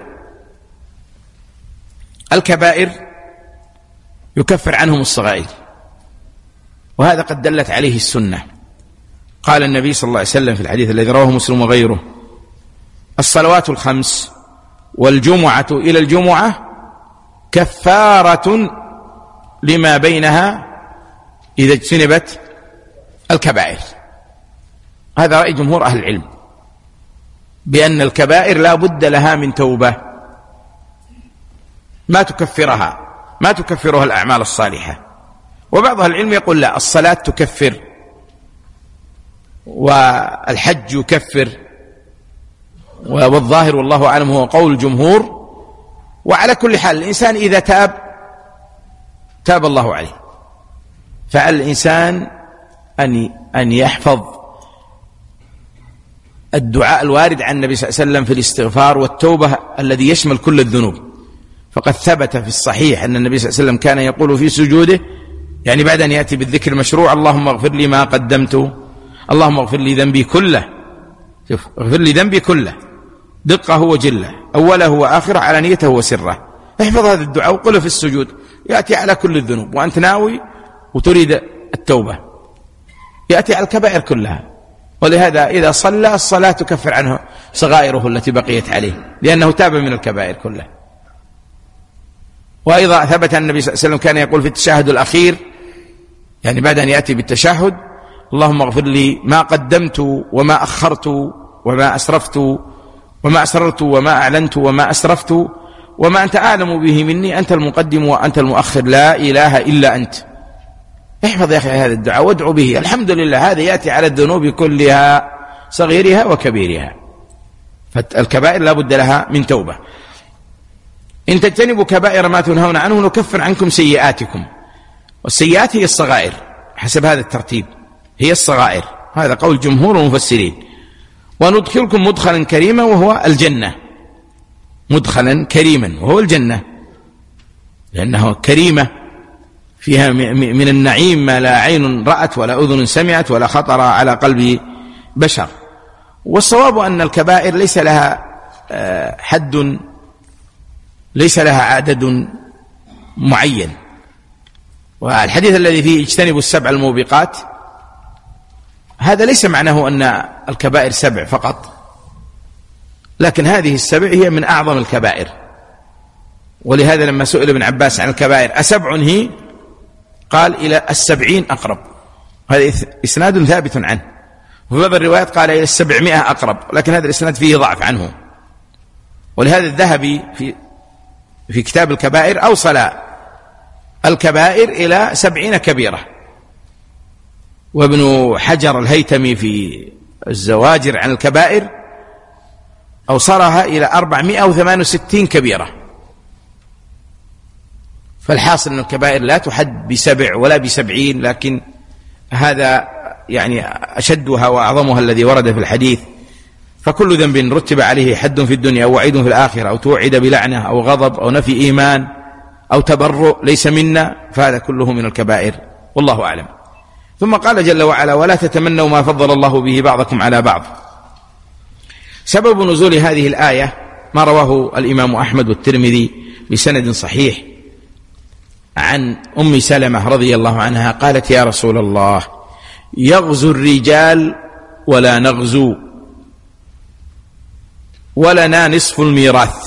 الكبائر يكفر عنهم الصغائر، وهذا قد دلت عليه السنة. قال النبي صلى الله عليه وسلم في الحديث الذي رواه مسلم وغيره: الصلوات الخمس والجمعة إلى الجمعة كفارة لما بينها إذا اجتنبت الكبائر. هذا رأي جمهور أهل العلم، بأن الكبائر لا بد لها من توبة، ما تكفرها ما تكفرها الأعمال الصالحة. وبعض أهل العلم يقول لا، الصلاة تكفر والحج يكفر، والظاهر والله أعلم هو قول الجمهور. وعلى كل حال الإنسان إذا تاب تاب الله عليه. فعلى الإنسان أن أن يحفظ الدعاء الوارد عن النبي صلى الله عليه وسلم في الاستغفار والتوبة الذي يشمل كل الذنوب. فقد ثبت في الصحيح أن النبي صلى الله عليه وسلم كان يقول في سجوده، يعني بعد أن يأتي بالذكر المشروع: اللهم اغفر لي ما قدمت، اللهم اغفر لي ذنبي كله. شوف، اغفر لي ذنبي كله، دقه وجله، أوله وآخره، علانيته وسره. احفظ هذا الدعاء وقله في السجود، يأتي على كل الذنوب وأنت ناوي وتريد التوبة، يأتي على الكبائر كلها. ولهذا إذا صلى الصلاة تكفر عنه صغائره التي بقيت عليه، لأنه تاب من الكبائر كلها. وأيضا ثبت أن النبي صلى الله عليه وسلم كان يقول في التشهد الأخير، يعني بعد أن يأتي بالتشهد: اللهم اغفر لي ما قدمت وما أخرت وما أسرفت وما أسررت وما أعلنت وما أسرفت وما أنت أعلم به مني، أنت المقدم وأنت المؤخر، لا إله إلا أنت. احفظ يا أخي هذا الدعاء وادعو به. الحمد لله، هذا يأتي على الذنوب كلها صغيرها وكبيرها. فالكبائر لا بد لها من توبة. إن تجتنبوا كبائر ما تنهون عنه نكفر عنكم سيئاتكم. والسيئات هي الصغائر حسب هذا الترتيب، هي الصغائر، هذا قول جمهور المفسرين. وندخلكم مدخلا كريما وهو الجنة، مدخلا كريما وهو الجنة، لأنه كريمة فيها من النعيم ما لا عين رأت ولا أذن سمعت ولا خطر على قلب بشر. والصواب أن الكبائر ليس لها حد، ليس لها عدد معين. والحديث الذي فيه اجتنبوا السبع الموبقات، هذا ليس معناه أن الكبائر سبع فقط، لكن هذه السبع هي من أعظم الكبائر. ولهذا لما سئل ابن عباس عن الكبائر أسبع هي، قال إلى السبعين أقرب. هذا إسناد ثابت عنه. وفي بعض الروايات قال إلى السبعمائة أقرب، لكن هذا الإسناد فيه ضعف عنه. ولهذا الذهبي في في كتاب الكبائر أوصل الكبائر إلى سبعين كبيرة، وابن حجر الهيتمي في الزواجر عن الكبائر أوصلها إلى أربعمائة وثمانية وستين كبيرة. فالحاصل أن الكبائر لا تحد بسبع ولا بسبعين، لكن هذا يعني أشدها وأعظمها الذي ورد في الحديث. فكل ذنب رتب عليه حد في الدنيا أو وعيد في الآخرة أو توعد بلعنة أو غضب أو نفي إيمان أو تبرؤ ليس منا، فهذا كله من الكبائر، والله أعلم. ثم قال جل وعلا: ولا تتمنوا ما فضل الله به بعضكم على بعض. سبب نزول هذه الآية ما رواه الإمام أحمد والترمذي بسند صحيح عن أم سلمة رضي الله عنها قالت: يا رسول الله، يغزو الرجال ولا نغزو، ولنا نصف الميراث.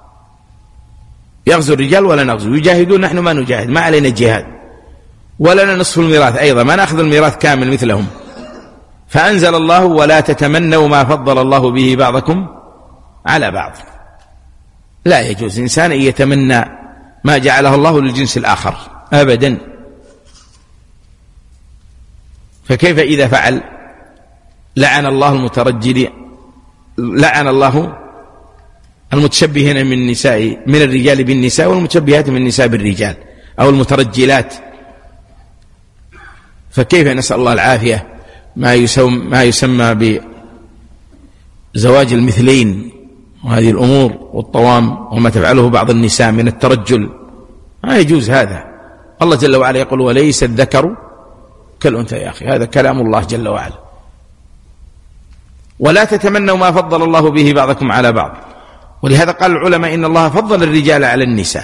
يغزو الرجال ولا نغزو، يجاهدون نحن ما نجاهد، ما علينا جهاد، ولنا نصف الميراث أيضا، ما نأخذ الميراث كامل مثلهم. فأنزل الله: ولا تتمنوا ما فضل الله به بعضكم على بعض. لا يجوز إنسان أن يتمنى ما جعله الله للجنس الآخر أبدا. فكيف إذا فعل؟ لعن الله المترجل، لعن الله المتشبهين من النساء من الرجال بالنساء والمتشبهات من النساء بالرجال أو المترجلات. فكيف نسأل الله العافية ما يسمى, ما يسمى بزواج المثلين وهذه الأمور والطوام وما تفعله بعض النساء من الترجل، ما يجوز هذا. الله جل وعلا يقول: وليس الذكر كالأنثى. يا أخي هذا كلام الله جل وعلا. ولا تتمنوا ما فضل الله به بعضكم على بعض. ولهذا قال العلماء إن الله فضل الرجال على النساء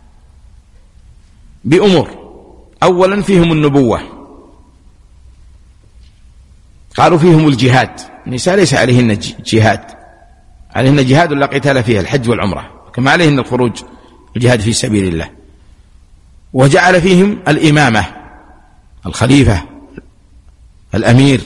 بأمور. أولا فيهم النبوة، قالوا فيهم الجهاد، النساء ليس عليهن جهاد، عليهن جهاد لا قتال فيها، الحج والعمرة، كما عليهن الخروج الجهاد في سبيل الله. وجعل فيهم الإمامة، الخليفة، الأمير،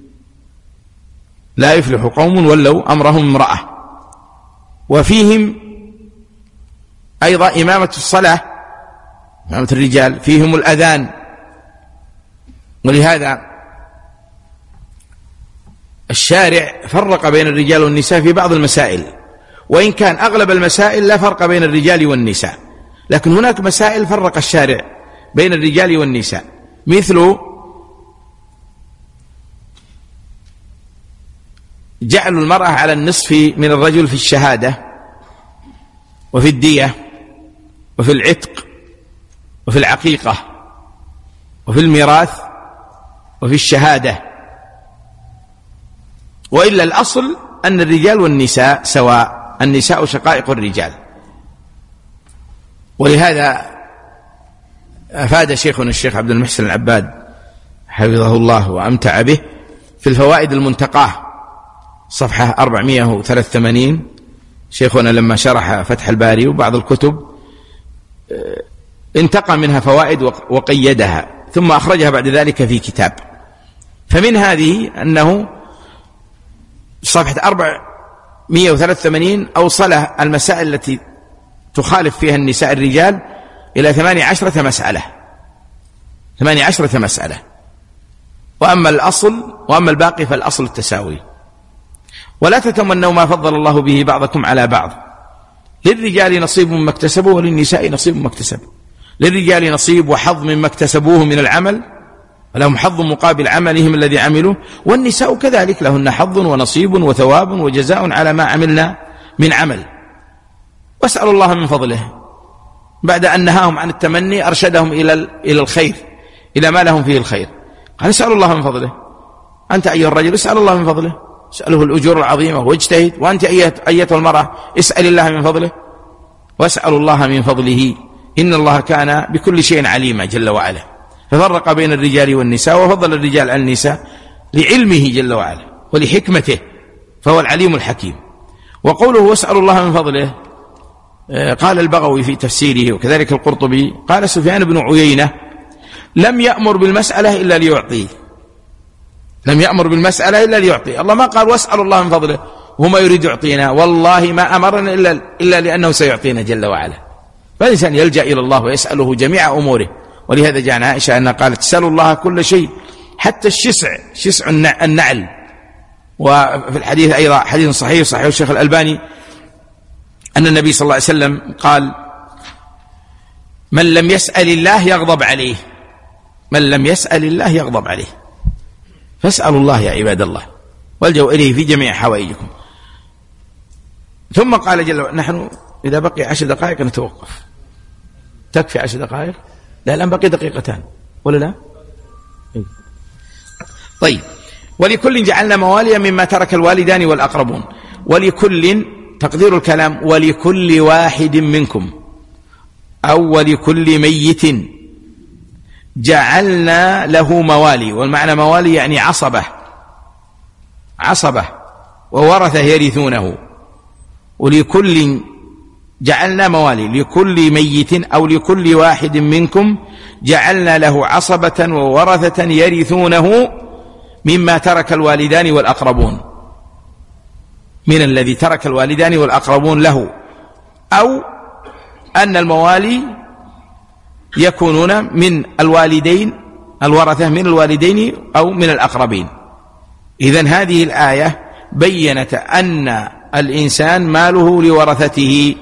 لا يفلح قوم ولوا أمرهم امرأة. وفيهم أيضا إمامة الصلاة إمامة الرجال فيهم الأذان. ولهذا الشارع فرق بين الرجال والنساء في بعض المسائل، وإن كان أغلب المسائل لا فرق بين الرجال والنساء، لكن هناك مسائل فرق الشارع بين الرجال والنساء، مثل جعل المرأة على النصف من الرجل في الشهادة وفي الدية وفي العتق وفي العقيقة وفي الميراث وفي الشهادة، وإلا الأصل أن الرجال والنساء سواء، النساء شقائق الرجال. ولهذا أفاد شيخنا الشيخ عبد المحسن العباد حفظه الله وأمتع به في الفوائد المنتقاه صفحة أربعمائة وثلاثة وثمانين، شيخنا لما شرح فتح الباري وبعض الكتب انتقى منها فوائد وقيدها ثم أخرجها بعد ذلك في كتاب. فمن هذه أنه صفحة أربعمائة وثلاثة وثمانين أوصله المسائل التي تخالف فيها النساء الرجال إلى ثمانية عشرة مسألة، ثمانية عشرة مسألة، وأما الأصل وأما الباقي فالأصل التساوي. ولا تتمنوا ما فضل الله به بعضكم على بعض، للرجال نصيب مما اكتسبوا وللنساء نصيب مما اكتسبوا، للرجال نصيب وحظ مما اكتسبوه من العمل ولهم حظ مقابل عملهم الذي عملوا، والنساء كذلك لهن حظ ونصيب وثواب وجزاء على ما عملنا من عمل. واسألوا الله من فضله، بعد أن نهاهم عن التمني أرشدهم إلى إلى الخير، إلى ما لهم فيه الخير. قال اسألوا الله من فضله، أنت أيها الرجل اسأل الله من فضله، اسأله الأجور العظيمة واجتهد، وأنت أيتها المرأة اسأل الله من فضله واسألوا الله من فضله إن الله كان بكل شيء عليما جل وعلا. ففرق بين الرجال والنساء وفضل الرجال على النساء لعلمه جل وعلا ولحكمته، فهو العليم الحكيم. وقوله واسألوا الله من فضله، قال البغوي في تفسيره وكذلك القرطبي، قال سفيان بن عيينة لم يأمر بالمسألة إلا ليعطيه، لم يأمر بالمسألة إلا ليعطيه. الله ما قال واسألوا الله من فضله وما يريد يعطينا، والله ما أمرنا إلا, إلا لأنه سيعطينا جل وعلا. فالإنسان يلجأ إلى الله ويسأله جميع أموره. ولهذا جاء عن عائشة أنها قالت اسألوا الله كل شيء حتى الشسع، شسع النعل. وفي الحديث أيضا حديث صحيح صحيح الشيخ الألباني أن النبي صلى الله عليه وسلم قال من لم يسأل الله يغضب عليه، من لم يسأل الله يغضب عليه. فاسألوا الله يا عباد الله والجوا إليه في جميع حوائجكم. ثم قال جل وعلا نحن إذا بقي عشر دقائق نتوقف. تكفي عشر دقائق؟ لا الآن بقي دقيقتان ولا لا؟ طيب. ولكل جعلنا مواليا مما ترك الوالدان والأقربون. ولكل تقدير الكلام ولكل واحد منكم أو ولكل ميت جعلنا له موالي. والمعنى موالي يعني عصبة، عصبة وورثة يرثونه. ولكل جعلنا موالي لكل ميت أو لكل واحد منكم جعلنا له عصبة وورثة يرثونه مما ترك الوالدان والأقربون، من الذي ترك الوالدان والأقربون له، أو أن الموالي يكونون من الوالدين، الورثة من الوالدين أو من الأقربين. إذن هذه الآية بيّنت أن الإنسان ماله لورثته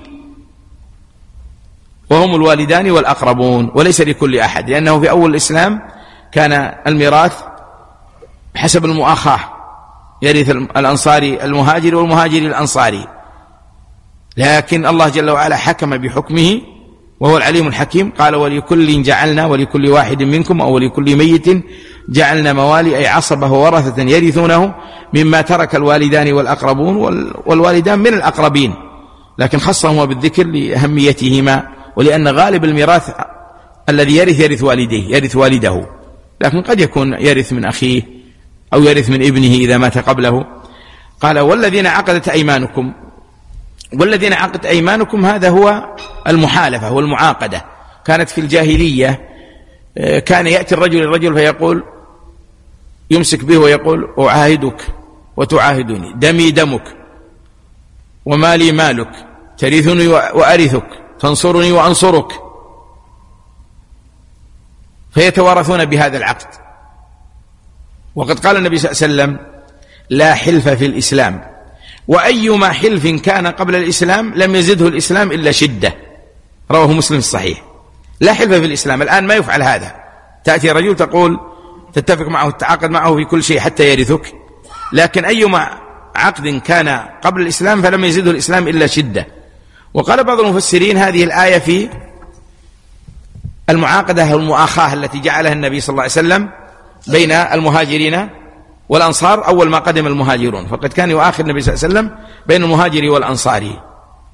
وهم الوالدان والأقربون، وليس لكل أحد، لأنه في أول الإسلام كان الميراث حسب المؤاخاة، يرث الأنصاري المهاجر والمهاجر الأنصاري، لكن الله جل وعلا حكم بحكمه وهو العليم الحكيم. قال ولكل جعلنا ولكل واحد منكم أو ولكل ميت جعلنا موالي أي عصبة وورثة يرثونه مما ترك الوالدان والأقربون، والوالدان من الأقربين، لكن خصهما بالذكر لأهميتهما، ولأن غالب الميراث الذي يرث يرث والديه، يرث والده، لكن قد يكون يرث من أخيه أو يرث من ابنه إذا مات قبله. قال والذين عقدت أيمانكم، والذين عقدت أيمانكم هذا هو المحالفة والمعاقدة. كانت في الجاهلية كان يأتي الرجل الرجل فيقول يمسك به ويقول أعاهدك وتعاهدني، دمي دمك ومالي مالك، ترثني وأرثك، تنصرني وأنصرك. فيتوارثون بهذا العقد. وقد قال النبي صلى الله عليه وسلم: لا حلف في الإسلام، وأيما حلف كان قبل الإسلام لم يزده الإسلام إلا شدة. رواه مسلم الصحيح. لا حلف في الإسلام. الآن ما يفعل هذا. تأتي رجل تقول تتفق معه تتعاقد معه في كل شيء حتى يرثك، لكن أيما عقد كان قبل الإسلام فلم يزده الإسلام إلا شدة. وقال بعض المفسرين هذه الآية في المعاقدة والمؤاخاة التي جعلها النبي صلى الله عليه وسلم بين المهاجرين والأنصار أول ما قدم المهاجرون، فقد كان يؤاخي النبي صلى الله عليه وسلم بين المهاجر والأنصاري،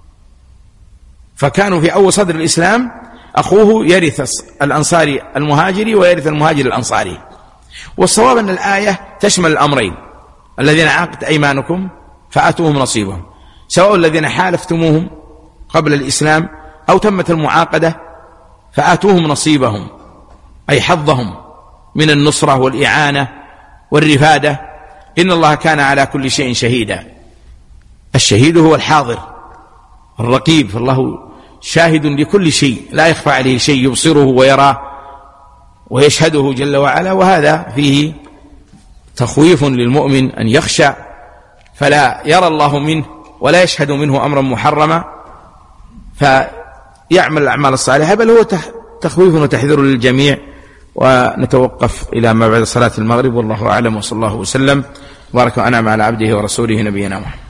فكانوا في أول صدر الإسلام أخوه يرث الأنصاري المهاجري ويرث المهاجر الأنصاري. والصواب أن الآية تشمل الأمرين: الذين عقدت أيمانكم فآتوهم نصيبهم، سواء الذين حالفتموهم قبل الإسلام أو تمت المعاقدة فآتوهم نصيبهم، أي حظهم من النصرة والإعانة والرفادة. إن الله كان على كل شيء شهيدا. الشهيد هو الحاضر الرقيب، فالله شاهد لكل شيء لا يخفى عليه شيء، يبصره ويراه ويشهده جل وعلا. وهذا فيه تخويف للمؤمن أن يخشى فلا يرى الله منه ولا يشهد منه أمرا محرما فيعمل الأعمال الصالحة، بل هو تخويف وتحذير للجميع. ونتوقف إلى ما بعد صلاة المغرب، والله أعلم، وصلى الله وسلم وبارك وأنعم على عبده ورسوله نبينا محمد.